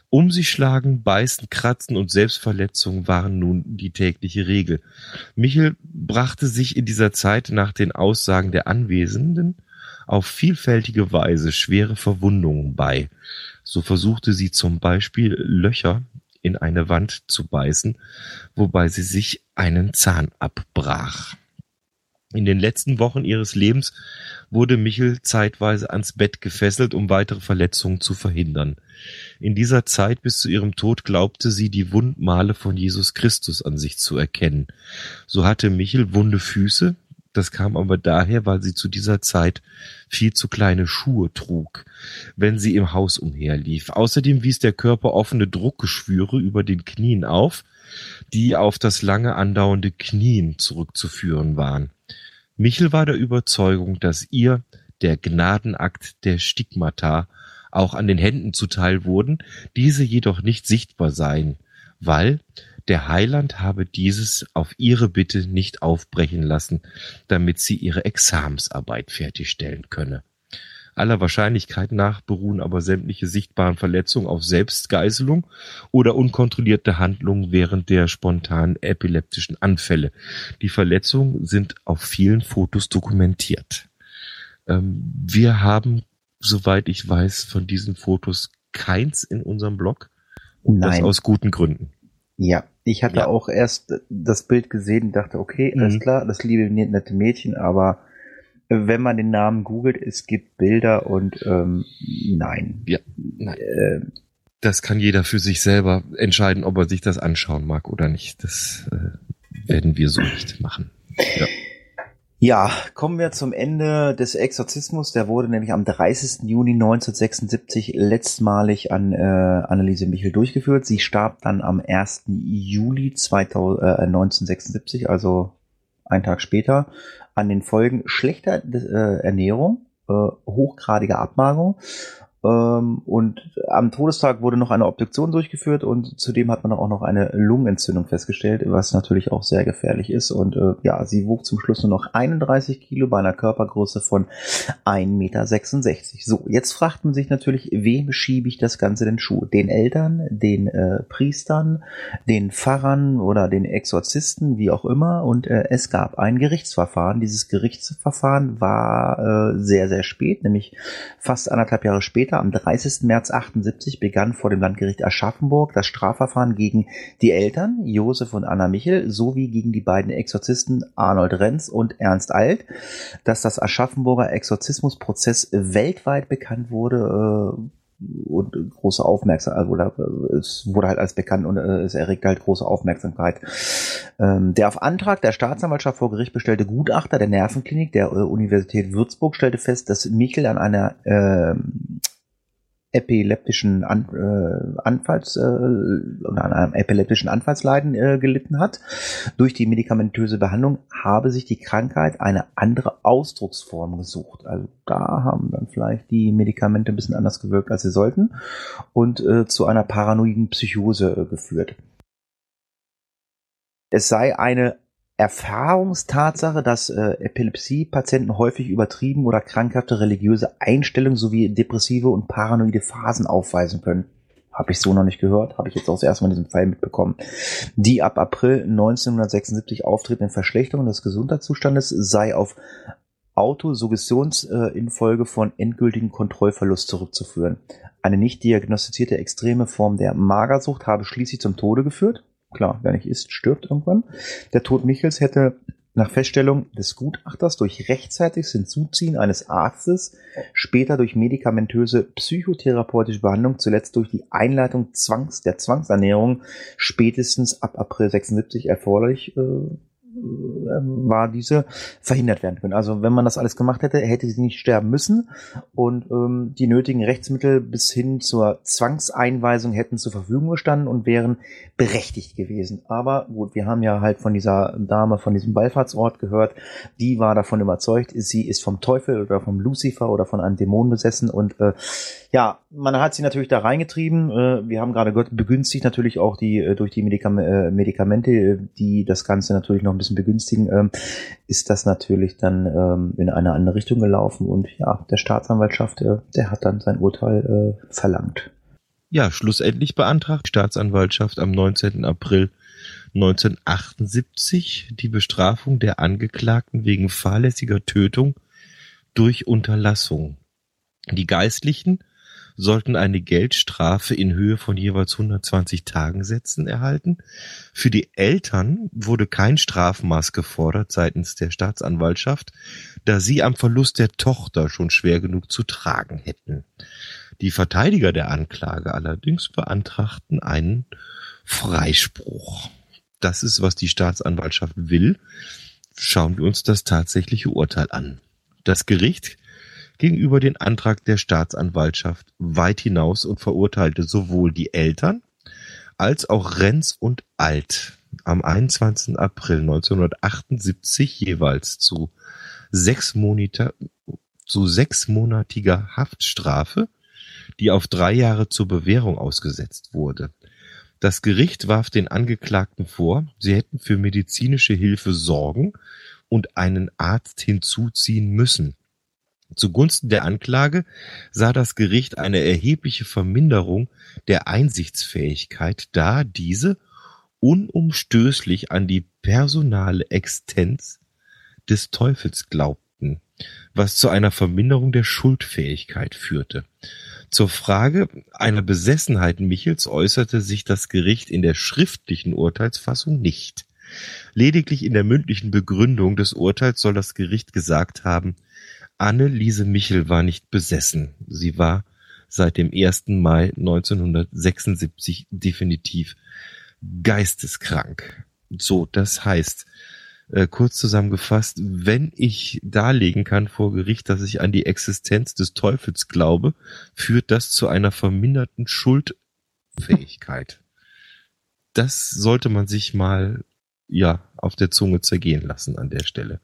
Um sich schlagen, beißen, kratzen und Selbstverletzung waren nun die tägliche Regel. Michel brachte sich in dieser Zeit nach den Aussagen der Anwesenden auf vielfältige Weise schwere Verwundungen bei. So versuchte sie zum Beispiel Löcher in eine Wand zu beißen, wobei sie sich einen Zahn abbrach. In den letzten Wochen ihres Lebens wurde Michel zeitweise ans Bett gefesselt, um weitere Verletzungen zu verhindern. In dieser Zeit bis zu ihrem Tod glaubte sie, die Wundmale von Jesus Christus an sich zu erkennen. So hatte Michel wunde Füße, das kam aber daher, weil sie zu dieser Zeit viel zu kleine Schuhe trug, wenn sie im Haus umherlief. Außerdem wies der Körper offene Druckgeschwüre über den Knien auf, die auf das lange andauernde Knien zurückzuführen waren. Michel war der Überzeugung, dass ihr der Gnadenakt der Stigmata auch an den Händen zuteil wurden, diese jedoch nicht sichtbar seien, weil der Heiland habe dieses auf ihre Bitte nicht aufbrechen lassen, damit sie ihre Examensarbeit fertigstellen könne. Aller Wahrscheinlichkeit nach beruhen aber sämtliche sichtbaren Verletzungen auf Selbstgeißelung oder unkontrollierte Handlungen während der spontanen epileptischen Anfälle. Die Verletzungen sind auf vielen Fotos dokumentiert. Wir haben, soweit ich weiß, von diesen Fotos keins in unserem Blog. Und das aus guten Gründen. Ja, ich hatte auch erst das Bild gesehen und dachte, okay, alles klar, das liebe nette Mädchen, aber wenn man den Namen googelt, es gibt Bilder und nein. Ja, nein. Das kann jeder für sich selber entscheiden, ob er sich das anschauen mag oder nicht. Das werden wir so nicht machen. Ja. Ja, kommen wir zum Ende des Exorzismus. Der wurde nämlich am 30. Juni 1976 letztmalig an Anneliese Michel durchgeführt. Sie starb dann am 1. Juli 1976, also einen Tag später, an den Folgen schlechter Ernährung, hochgradiger Abmagerung. Und am Todestag wurde noch eine Obduktion durchgeführt und zudem hat man auch noch eine Lungenentzündung festgestellt, was natürlich auch sehr gefährlich ist. Und sie wog zum Schluss nur noch 31 Kilo bei einer Körpergröße von 1,66 Meter. So, jetzt fragt man sich natürlich, wem schiebe ich das Ganze den Schuh? Den Eltern, den Priestern, den Pfarrern oder den Exorzisten, wie auch immer. Und es gab ein Gerichtsverfahren. Dieses Gerichtsverfahren war sehr, sehr spät, nämlich fast 1,5 Jahre später. Am 30. März 1978 begann vor dem Landgericht Aschaffenburg das Strafverfahren gegen die Eltern, Josef und Anna Michel, sowie gegen die beiden Exorzisten Arnold Renz und Ernst Alt. Dass das Aschaffenburger Exorzismusprozess weltweit bekannt wurde und große Aufmerksamkeit, es wurde halt alles bekannt und es erregte halt große Aufmerksamkeit. Der auf Antrag der Staatsanwaltschaft vor Gericht bestellte Gutachter der Nervenklinik der Universität Würzburg stellte fest, dass Michel an einer epileptischen Anfallsleiden gelitten hat. Durch die medikamentöse Behandlung habe sich die Krankheit eine andere Ausdrucksform gesucht. Also da haben dann vielleicht die Medikamente ein bisschen anders gewirkt, als sie sollten und zu einer paranoiden Psychose geführt. Es sei eine Erfahrungstatsache, dass Epilepsie-Patienten häufig übertrieben oder krankhafte religiöse Einstellungen sowie depressive und paranoide Phasen aufweisen können. Habe ich so noch nicht gehört, habe ich jetzt auch das erste Mal in diesem Fall mitbekommen. Die ab April 1976 auftretende Verschlechterung des Gesundheitszustandes sei auf Autosuggestions infolge von endgültigem Kontrollverlust zurückzuführen. Eine nicht diagnostizierte extreme Form der Magersucht habe schließlich zum Tode geführt. Klar, wer nicht isst, stirbt irgendwann. Der Tod Michels hätte nach Feststellung des Gutachters durch rechtzeitiges Hinzuziehen eines Arztes, später durch medikamentöse psychotherapeutische Behandlung, zuletzt durch die Einleitung der Zwangsernährung spätestens ab April 76 erforderlich war, diese verhindert werden können. Also wenn man das alles gemacht hätte, hätte sie nicht sterben müssen und die nötigen Rechtsmittel bis hin zur Zwangseinweisung hätten zur Verfügung gestanden und wären berechtigt gewesen. Aber gut, wir haben ja halt von dieser Dame von diesem Wallfahrtsort gehört, die war davon überzeugt, sie ist vom Teufel oder vom Lucifer oder von einem Dämon besessen und man hat sie natürlich da reingetrieben. Wir haben gerade gehört, begünstigt natürlich auch durch die Medikamente, die das Ganze natürlich noch ein bisschen begünstigen, ist das natürlich dann in eine andere Richtung gelaufen und ja, der Staatsanwaltschaft, der hat dann sein Urteil verlangt. Ja, schlussendlich beantragt die Staatsanwaltschaft am 19. April 1978 die Bestrafung der Angeklagten wegen fahrlässiger Tötung durch Unterlassung. Die Geistlichen sollten eine Geldstrafe in Höhe von jeweils 120 Tagessätzen erhalten. Für die Eltern wurde kein Strafmaß gefordert seitens der Staatsanwaltschaft, da sie am Verlust der Tochter schon schwer genug zu tragen hätten. Die Verteidiger der Anklage allerdings beantragten einen Freispruch. Das ist, was die Staatsanwaltschaft will. Schauen wir uns das tatsächliche Urteil an. Das Gericht gegenüber den Antrag der Staatsanwaltschaft weit hinaus und verurteilte sowohl die Eltern als auch Renz und Alt am 21. April 1978 jeweils zu 6-monatiger Haftstrafe, die auf 3 Jahre zur Bewährung ausgesetzt wurde. Das Gericht warf den Angeklagten vor, sie hätten für medizinische Hilfe sorgen und einen Arzt hinzuziehen müssen. Zugunsten der Anklage sah das Gericht eine erhebliche Verminderung der Einsichtsfähigkeit, da diese unumstößlich an die personale Existenz des Teufels glaubten, was zu einer Verminderung der Schuldfähigkeit führte. Zur Frage einer Besessenheit Michels äußerte sich das Gericht in der schriftlichen Urteilsfassung nicht. Lediglich in der mündlichen Begründung des Urteils soll das Gericht gesagt haben, Anneliese Michel war nicht besessen. Sie war seit dem 1. Mai 1976 definitiv geisteskrank. So, das heißt, kurz zusammengefasst, wenn ich darlegen kann vor Gericht, dass ich an die Existenz des Teufels glaube, führt das zu einer verminderten Schuldfähigkeit. Das sollte man sich mal, auf der Zunge zergehen lassen an der Stelle.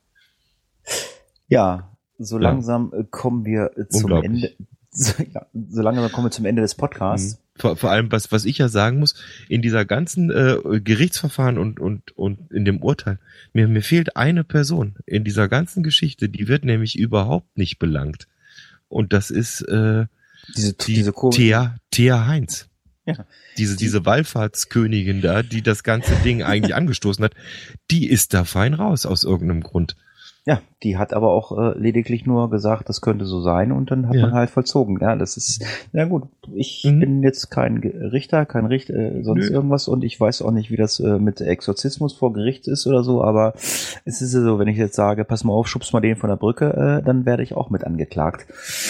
Ja, so langsam kommen wir zum Ende. So langsam kommen wir zum Ende des Podcasts. Vor allem, was ich ja sagen muss, in dieser ganzen Gerichtsverfahren und in dem Urteil, mir fehlt eine Person in dieser ganzen Geschichte, die wird nämlich überhaupt nicht belangt. Und das ist diese Thea Heinz. Ja. Diese Wallfahrtskönigin da, die das ganze Ding eigentlich angestoßen hat, die ist da fein raus aus irgendeinem Grund. Ja, die hat aber auch lediglich nur gesagt, das könnte so sein und dann hat man halt vollzogen. Ja, das ist, na gut, ich bin jetzt kein Richter, sonst irgendwas und ich weiß auch nicht, wie das mit Exorzismus vor Gericht ist oder so, aber es ist ja so, wenn ich jetzt sage, pass mal auf, schubst mal den von der Brücke, dann werde ich auch mit angeklagt.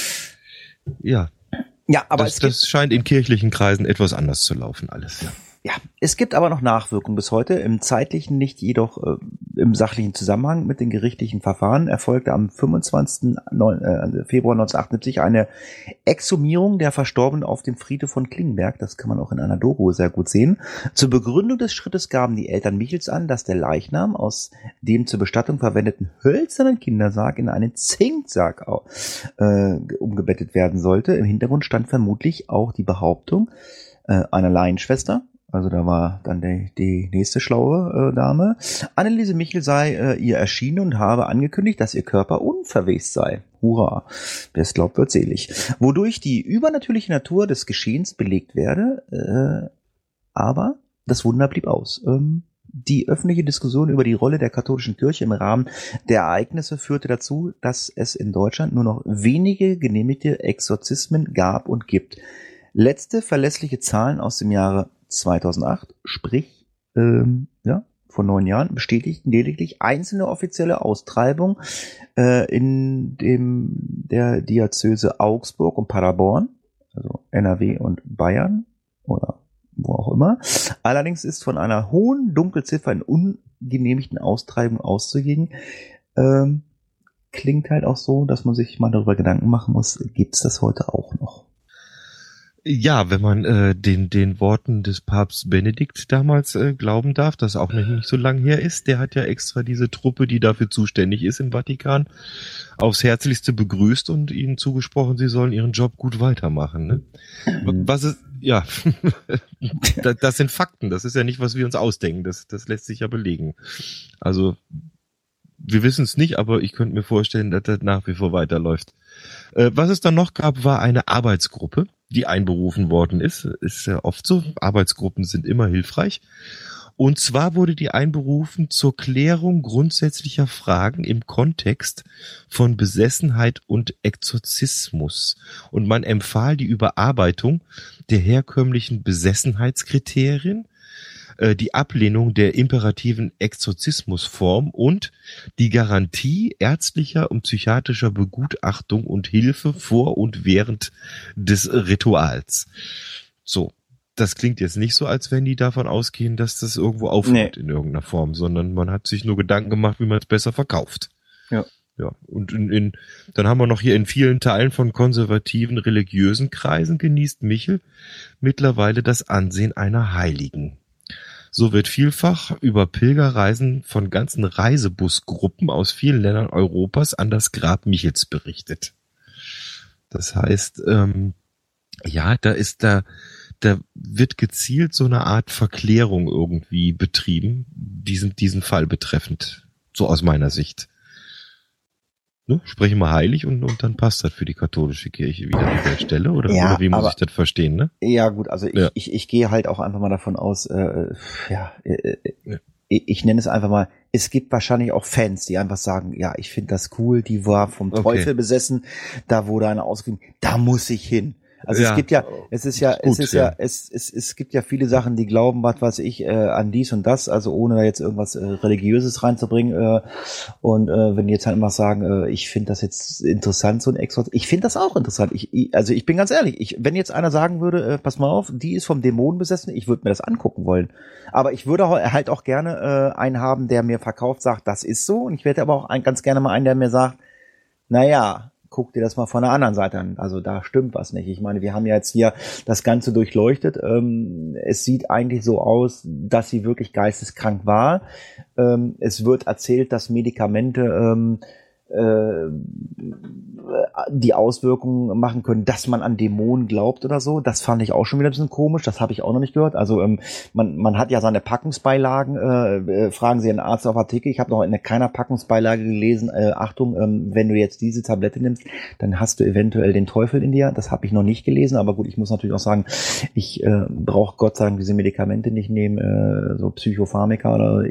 Ja. Ja, aber das scheint in kirchlichen Kreisen etwas anders zu laufen alles, ja. Ja, es gibt aber noch Nachwirkungen bis heute, im zeitlichen nicht, jedoch im sachlichen Zusammenhang mit den gerichtlichen Verfahren erfolgte am 25. Februar 1978 eine Exhumierung der Verstorbenen auf dem Friedhof von Klingenberg. Das kann man auch in einer Doku sehr gut sehen. Zur Begründung des Schrittes gaben die Eltern Michels an, dass der Leichnam aus dem zur Bestattung verwendeten hölzernen Kindersarg in einen Zinksarg umgebettet werden sollte. Im Hintergrund stand vermutlich auch die Behauptung einer Laienschwester. Also da war dann die nächste schlaue Dame. Anneliese Michel sei ihr erschienen und habe angekündigt, dass ihr Körper unverwest sei. Hurra, wer es glaubt, wird selig. Wodurch die übernatürliche Natur des Geschehens belegt werde, aber das Wunder blieb aus. Die öffentliche Diskussion über die Rolle der katholischen Kirche im Rahmen der Ereignisse führte dazu, dass es in Deutschland nur noch wenige genehmigte Exorzismen gab und gibt. Letzte verlässliche Zahlen aus dem Jahre 2008, sprich vor 9 Jahren, bestätigten lediglich einzelne offizielle Austreibungen in der Diözese Augsburg und Paderborn, also NRW und Bayern oder wo auch immer. Allerdings ist von einer hohen Dunkelziffer in ungenehmigten Austreibungen auszugehen. Klingt halt auch so, dass man sich mal darüber Gedanken machen muss, gibt's das heute auch noch? Ja, wenn man den Worten des Papst Benedikt damals glauben darf, das auch nicht so lang her ist, der hat ja extra diese Truppe, die dafür zuständig ist im Vatikan, aufs Herzlichste begrüßt und ihnen zugesprochen, sie sollen ihren Job gut weitermachen. Ne? Was ist, ja, das sind Fakten, das ist ja nicht, was wir uns ausdenken, das lässt sich ja belegen. Also, wir wissen es nicht, aber ich könnte mir vorstellen, dass das nach wie vor weiterläuft. Was es dann noch gab, war eine Arbeitsgruppe, die einberufen worden ist. Ist ja oft so. Arbeitsgruppen sind immer hilfreich. Und zwar wurde die einberufen zur Klärung grundsätzlicher Fragen im Kontext von Besessenheit und Exorzismus. Und man empfahl die Überarbeitung der herkömmlichen Besessenheitskriterien, die Ablehnung der imperativen Exorzismusform und die Garantie ärztlicher und psychiatrischer Begutachtung und Hilfe vor und während des Rituals. So. Das klingt jetzt nicht so, als wenn die davon ausgehen, dass das irgendwo aufhört in irgendeiner Form, sondern man hat sich nur Gedanken gemacht, wie man es besser verkauft. Ja. Ja. Und dann haben wir noch hier in vielen Teilen von konservativen religiösen Kreisen genießt Michel mittlerweile das Ansehen einer Heiligen. So wird vielfach über Pilgerreisen von ganzen Reisebusgruppen aus vielen Ländern Europas an das Grab Michels berichtet. Das heißt, da wird gezielt so eine Art Verklärung irgendwie betrieben, diesen Fall betreffend, so aus meiner Sicht. Ne? Sprechen wir heilig und dann passt das für die katholische Kirche wieder an der Stelle, oder wie muss ich das verstehen, ne? Ja, gut, also ich gehe halt auch einfach mal davon aus, ich nenne es einfach mal, es gibt wahrscheinlich auch Fans, die einfach sagen, ja, ich finde das cool, die war vom Teufel besessen, da wurde einer ausgegeben, da muss ich hin. Also es gibt ja viele Sachen, die glauben, was weiß ich, an dies und das, also ohne da jetzt irgendwas Religiöses reinzubringen. Und wenn die jetzt halt immer sagen, ich finde das jetzt interessant, so ein Extra, ich finde das auch interessant. Ich bin ganz ehrlich, wenn jetzt einer sagen würde, pass mal auf, die ist vom Dämonen besessen, ich würde mir das angucken wollen. Aber ich würde halt auch gerne einen haben, der mir verkauft, sagt, das ist so. Und ich hätte aber auch ganz gerne mal einen, der mir sagt, naja, guck dir das mal von der anderen Seite an. Also da stimmt was nicht. Ich meine, wir haben ja jetzt hier das Ganze durchleuchtet. Es sieht eigentlich so aus, dass sie wirklich geisteskrank war. Es wird erzählt, dass Medikamente die Auswirkungen machen können, dass man an Dämonen glaubt oder so. Das fand ich auch schon wieder ein bisschen komisch. Das habe ich auch noch nicht gehört. Also man hat ja seine Packungsbeilagen. Fragen Sie einen Arzt auf Artikel. Ich habe noch in keiner Packungsbeilage gelesen, Achtung, wenn du jetzt diese Tablette nimmst, dann hast du eventuell den Teufel in dir. Das habe ich noch nicht gelesen. Aber gut, ich muss natürlich auch sagen, ich brauche Gott sei Dank diese Medikamente nicht nehmen, so Psychopharmaka oder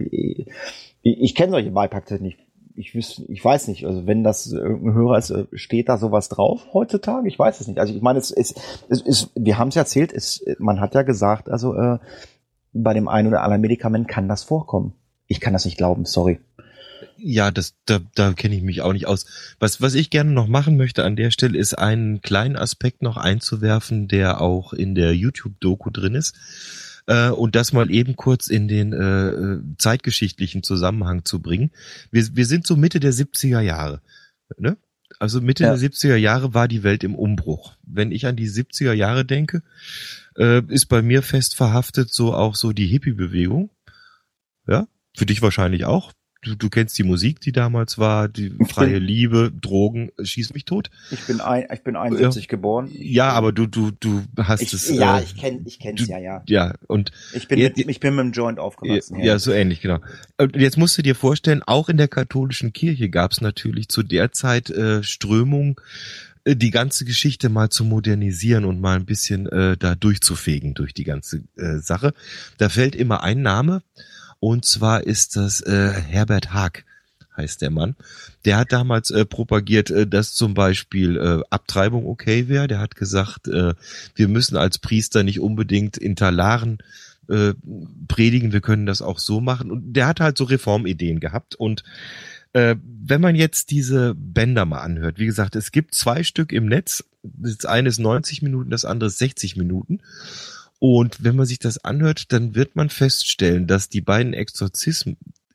ich kenne solche Beipackzettel nicht. Ich weiß nicht, also wenn das ein Hörer ist, steht da sowas drauf heutzutage? Ich weiß es nicht. Also ich meine, es ist, wir haben es ja erzählt, man hat ja gesagt, also bei dem einen oder anderen Medikament kann das vorkommen. Ich kann das nicht glauben, sorry. Ja, da kenne ich mich auch nicht aus. Was ich gerne noch machen möchte an der Stelle, ist einen kleinen Aspekt noch einzuwerfen, der auch in der YouTube-Doku drin ist. Und das mal eben kurz in den zeitgeschichtlichen Zusammenhang zu bringen. Wir sind so Mitte der 70er Jahre. Ne? Also Mitte der 70er Jahre war die Welt im Umbruch. Wenn ich an die 70er Jahre denke, ist bei mir fest verhaftet so auch so die Hippie-Bewegung. Ja, für dich wahrscheinlich auch. Du kennst die Musik, die damals war, die freie Liebe, Drogen, schieß mich tot. Ich bin 71 geboren. Ja, aber du hast es. Ja, ich kenn's ja. Ja, und ich bin mit dem Joint aufgewachsen. Ja, so ähnlich, genau. Und jetzt musst du dir vorstellen, auch in der katholischen Kirche gab es natürlich zu der Zeit Strömungen, die ganze Geschichte mal zu modernisieren und mal ein bisschen da durchzufegen durch die ganze Sache. Da fällt immer ein Name. Und zwar ist das Herbert Haag, heißt der Mann. Der hat damals propagiert, dass zum Beispiel Abtreibung okay wäre. Der hat gesagt, wir müssen als Priester nicht unbedingt in Talaren predigen, wir können das auch so machen. Und der hat halt so Reformideen gehabt. Und wenn man jetzt diese Bänder mal anhört, wie gesagt, es gibt 2 Stück im Netz. Das eine ist 90 Minuten, das andere ist 60 Minuten. Und wenn man sich das anhört, dann wird man feststellen, dass die beiden Exorzisten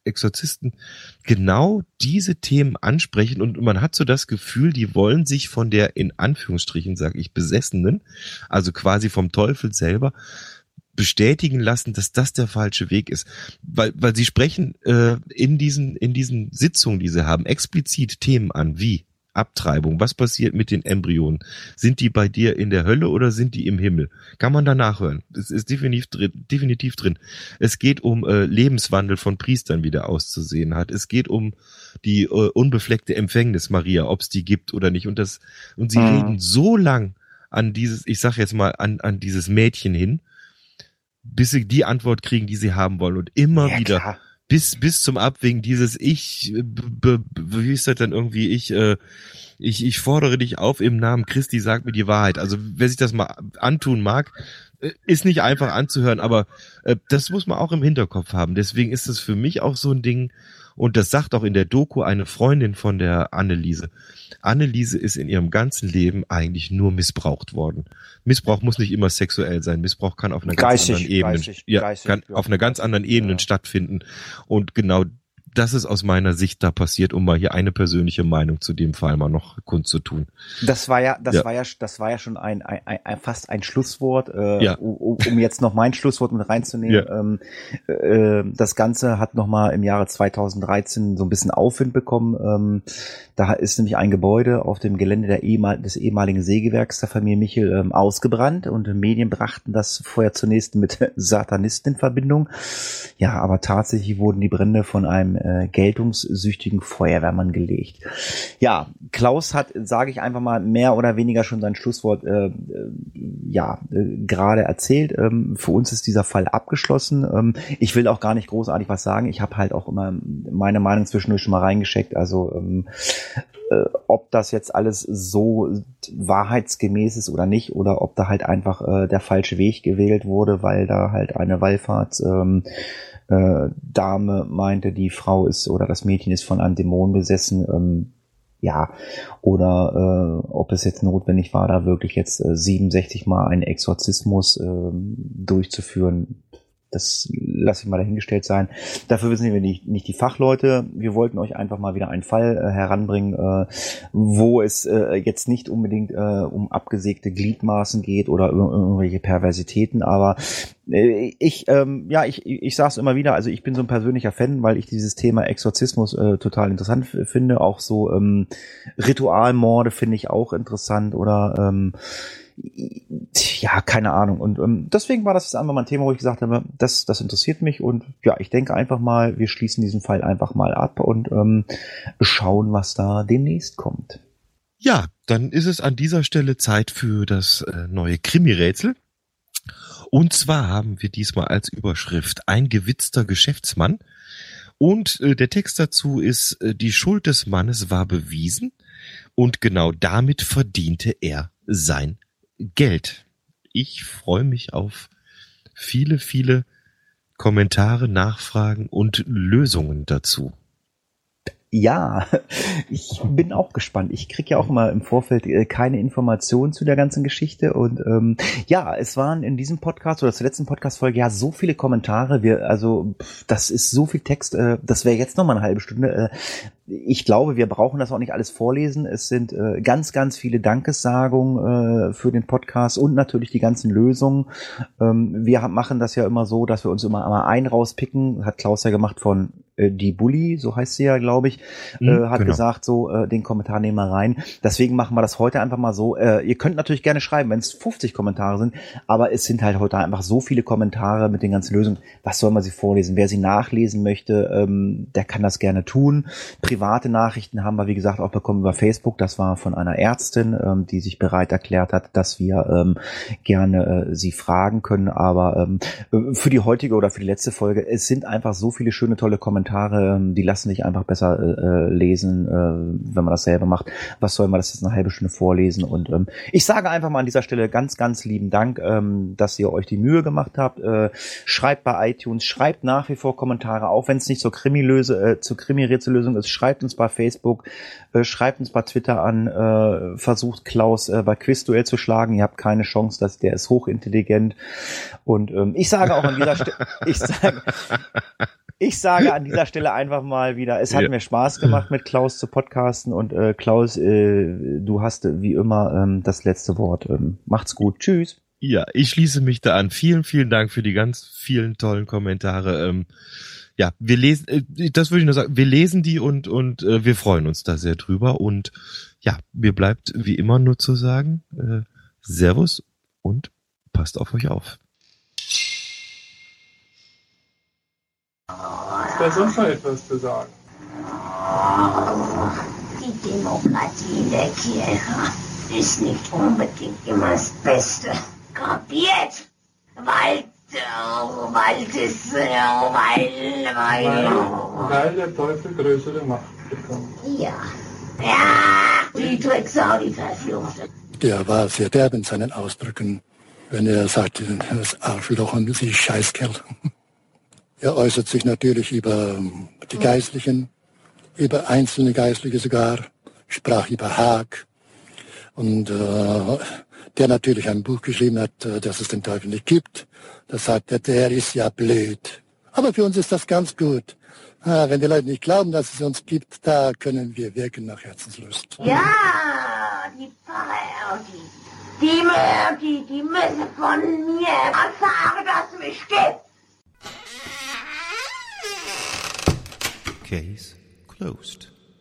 genau diese Themen ansprechen und man hat so das Gefühl, die wollen sich von der, in Anführungsstrichen sage ich, Besessenen, also quasi vom Teufel selber, bestätigen lassen, dass das der falsche Weg ist. Weil sie sprechen in diesen Sitzungen, die sie haben, explizit Themen an, wie Abtreibung, was passiert mit den Embryonen? Sind die bei dir in der Hölle oder sind die im Himmel? Kann man da nachhören. Es ist definitiv drin. Es geht um Lebenswandel von Priestern, wie der auszusehen hat. Es geht um die unbefleckte Empfängnis Maria, ob es die gibt oder nicht. Und sie reden so lang an dieses, ich sag jetzt mal, an dieses Mädchen hin, bis sie die Antwort kriegen, die sie haben wollen. Und immer wieder, klar. bis zum Abwägen dieses wie ist das denn irgendwie, ich fordere dich auf im Namen Christi, sag mir die Wahrheit. Also wer sich das mal antun mag, ist nicht einfach anzuhören, aber das muss man auch im Hinterkopf haben. Deswegen ist es für mich auch so ein Ding, und das sagt auch in der Doku eine Freundin von der Anneliese. Anneliese ist in ihrem ganzen Leben eigentlich nur missbraucht worden. Missbrauch muss nicht immer sexuell sein. Missbrauch kann auf einer ganz anderen Ebene, auf einer ganz anderen Ebene stattfinden. Und genau das ist aus meiner Sicht da passiert, um mal hier eine persönliche Meinung zu dem Fall mal noch kundzutun. Das war ja schon ein fast ein Schlusswort, um jetzt noch mein Schlusswort mit reinzunehmen. Ja. Das Ganze hat nochmal im Jahre 2013 so ein bisschen Aufwind bekommen. Da ist nämlich ein Gebäude auf dem Gelände des ehemaligen Sägewerks der Familie Michel ausgebrannt, und Medien brachten das vorher zunächst mit Satanisten in Verbindung. Ja, aber tatsächlich wurden die Brände von einem geltungssüchtigen Feuerwehrmann gelegt. Ja, Klaus hat, sage ich einfach mal, mehr oder weniger schon sein Schlusswort gerade erzählt. Für uns ist dieser Fall abgeschlossen. Ich will auch gar nicht großartig was sagen. Ich habe halt auch immer meine Meinung zwischendurch schon mal reingeschickt. Also ob das jetzt alles so wahrheitsgemäß ist oder nicht, oder ob da halt einfach der falsche Weg gewählt wurde, weil da halt eine Wallfahrts Dame meinte, die Frau ist oder das Mädchen ist von einem Dämon besessen, oder ob es jetzt notwendig war, da wirklich jetzt 67 Mal einen Exorzismus durchzuführen. Das lasse ich mal dahingestellt sein. Dafür sind wir nicht die Fachleute. Wir wollten euch einfach mal wieder einen Fall heranbringen, wo es jetzt nicht unbedingt um abgesägte Gliedmaßen geht oder irgendwelche Perversitäten, aber ich sage es immer wieder, also ich bin so ein persönlicher Fan, weil ich dieses Thema Exorzismus total interessant finde. Auch so Ritualmorde finde ich auch interessant, oder keine Ahnung. Und deswegen war das jetzt einfach mal ein Thema, wo ich gesagt habe, das interessiert mich, und ja, ich denke einfach mal, wir schließen diesen Fall einfach mal ab und schauen, was da demnächst kommt. Ja, dann ist es an dieser Stelle Zeit für das neue Krimi-Rätsel. Und zwar haben wir diesmal als Überschrift ein gewitzter Geschäftsmann. Und der Text dazu ist, die Schuld des Mannes war bewiesen, und genau damit verdiente er sein Geld. Ich freue mich auf viele, viele Kommentare, Nachfragen und Lösungen dazu. Ja, ich bin auch gespannt. Ich kriege ja auch immer im Vorfeld keine Informationen zu der ganzen Geschichte, und es waren in diesem Podcast oder zur letzten Podcast-Folge ja so viele Kommentare. Das ist so viel Text, das wäre jetzt noch mal eine halbe Stunde. Ich glaube, wir brauchen das auch nicht alles vorlesen. Es sind ganz, ganz viele Dankessagungen für den Podcast und natürlich die ganzen Lösungen. Wir machen das ja immer so, dass wir uns immer einen rauspicken. Hat Klaus ja gemacht von die Bulli, so heißt sie ja, glaube ich, hat gesagt, so den Kommentar nehmen wir rein. Deswegen machen wir das heute einfach mal so. Ihr könnt natürlich gerne schreiben, wenn es 50 Kommentare sind, aber es sind halt heute einfach so viele Kommentare mit den ganzen Lösungen. Was soll man sie vorlesen? Wer sie nachlesen möchte, der kann das gerne tun. Private Nachrichten haben wir, wie gesagt, auch bekommen über Facebook. Das war von einer Ärztin, die sich bereit erklärt hat, dass wir gerne sie fragen können. Aber für die heutige oder für die letzte Folge, es sind einfach so viele schöne, tolle Kommentare, die lassen sich einfach besser lesen, wenn man das selber macht. Was soll man das jetzt eine halbe Stunde vorlesen? Und ich sage einfach mal an dieser Stelle ganz, ganz lieben Dank, dass ihr euch die Mühe gemacht habt. Schreibt bei iTunes, schreibt nach wie vor Kommentare, auch wenn es nicht zur Krimi-Rätsellösung ist. Schreibt uns bei Facebook, schreibt uns bei Twitter an, versucht Klaus bei Quizduell zu schlagen. Ihr habt keine Chance, der ist hochintelligent. Und ich sage auch an dieser Stelle, ich sage an dieser Stelle einfach mal wieder, es hat mir Spaß gemacht, mit Klaus zu podcasten, und Klaus, du hast wie immer das letzte Wort. Macht's gut. Tschüss. Ja, ich schließe mich da an. Vielen, vielen Dank für die ganz vielen tollen Kommentare. Wir lesen, das würde ich nur sagen, wir lesen die und wir freuen uns da sehr drüber, und ja, mir bleibt wie immer nur zu sagen, Servus und passt auf euch auf. Ist da sonst noch etwas zu sagen? Die Demokratie in der Kirche. ist nicht unbedingt immer das Beste. Kapiert? Weil der Teufel größere Macht bekommt. Ja. Ja, die Drecksau, die Verfluchte. Der war sehr derb in seinen Ausdrücken, wenn er sagte, das Arschloch und sie Scheißkerl. Er äußert sich natürlich über die Geistlichen, über einzelne Geistliche sogar, sprach über Haag. Und der natürlich ein Buch geschrieben hat, dass es den Teufel nicht gibt. Da sagt er, der ist ja blöd. Aber für uns ist das ganz gut. Wenn die Leute nicht glauben, dass es uns gibt, da können wir wirken nach Herzenslust. Ja, die Pfarrer, die müssen von mir erfahren, dass es mich gibt. Case closed.